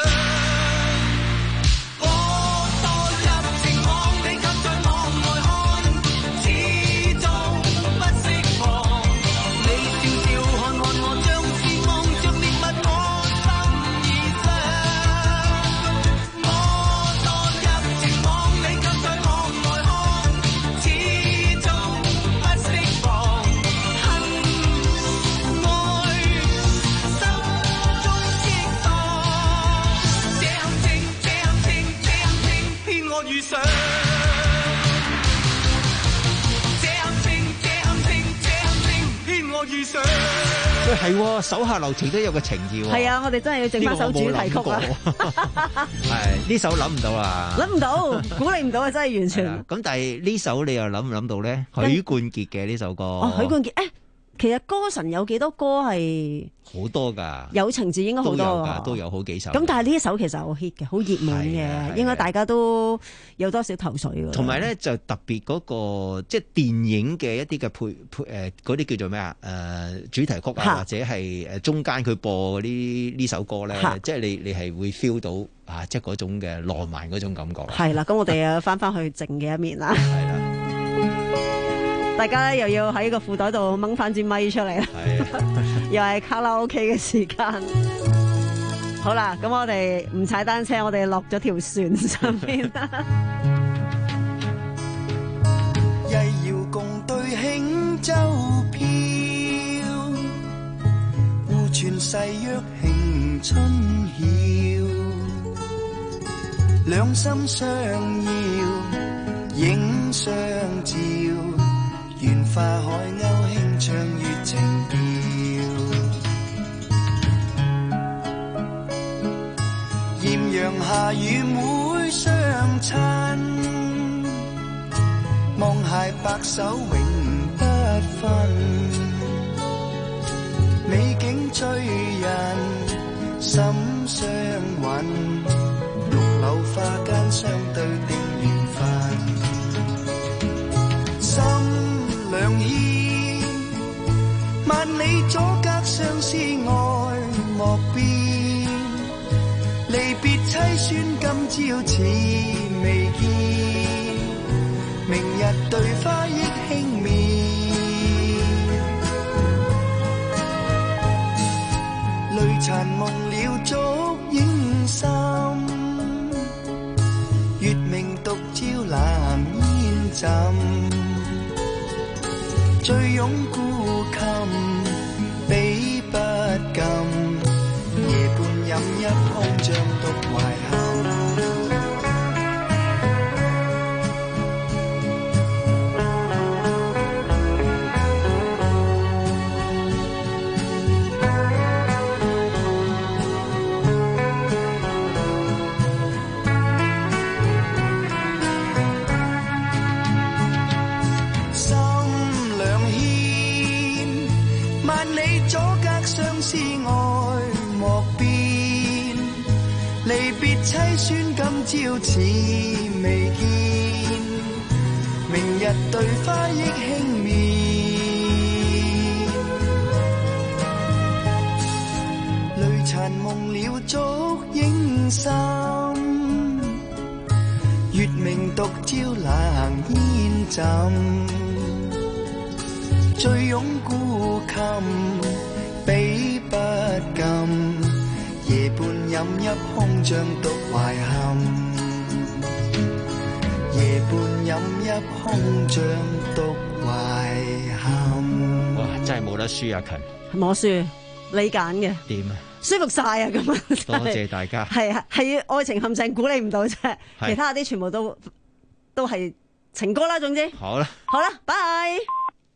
我墮入情網，你卻在網外看，始終不釋放。你笑笑看看我，像是望着獵物，我心已傷。我墮入情網，你卻在網外看，始終不釋放。恨愛心中激盪。我遇上這暗情，這暗情，這暗情，騙我遇上。 喂，係手下留情都有個情意喎。 係啊，我哋真係要整翻首主題曲啊！ 係呢首諗唔到啦， 諗唔到，估你唔到啊！真係完全。 咁但係呢首你又諗唔諗到咧？許冠傑嘅呢首歌。 哦，許冠傑誒。 其實歌神有幾多歌係好多㗎， 有情字應該好多㗎，都有好幾首。 咁但係呢一首其實好 hit 嘅，好熱門嘅，應該大家都有多少頭水㗎。 同埋咧就特別嗰、那個即係電影嘅一啲嘅配配誒嗰啲叫做咩啊誒主題曲啊，或者係誒中間佢播嗰啲呢首歌咧，即係你你係會 feel 到啊，即係嗰種嘅浪漫嗰種感覺。 係啦，咁我哋啊翻翻去靜嘅一面啦。係啦。大家又要喺個褲袋度掹翻支咪出嚟啦，又係卡拉 OK 嘅時間。好啦，咁我哋唔踩單車，我哋落咗條船上面啦。 一搖共對輕舟飄，互傳誓約慶春曉，兩心相邀影相照。緣化海鷗輕唱月情調，豔陽下與妹相親，望偕白首永不分。美景醉人心相韻，綠柳花間相對定緣分。心良牽，萬里阻隔相思愛莫變，離別凄酸今朝似未見，明日對花憶輕面，淚殘夢了燭影深，月明獨照藍煙浸。醉擁孤琴，比不禁。夜半飲一空，像獨懷憾。相思愛莫變，離別凄酸今朝似未見，明日對花憶輕面，淚殘夢了燭影深，月明獨照冷煙浸，醉擁孤琴比不禁，夜半飲一空，像獨懷憾。夜半飲一空，像獨懷憾。 哇！真係冇得輸啊，勤冇輸，你揀嘅點啊？ 舒服晒啊！咁啊， 多謝大家。 係啊，係愛情陷阱估你唔到啫，其他啲全部都都係情歌啦。總之， 好啦， 好啦，拜。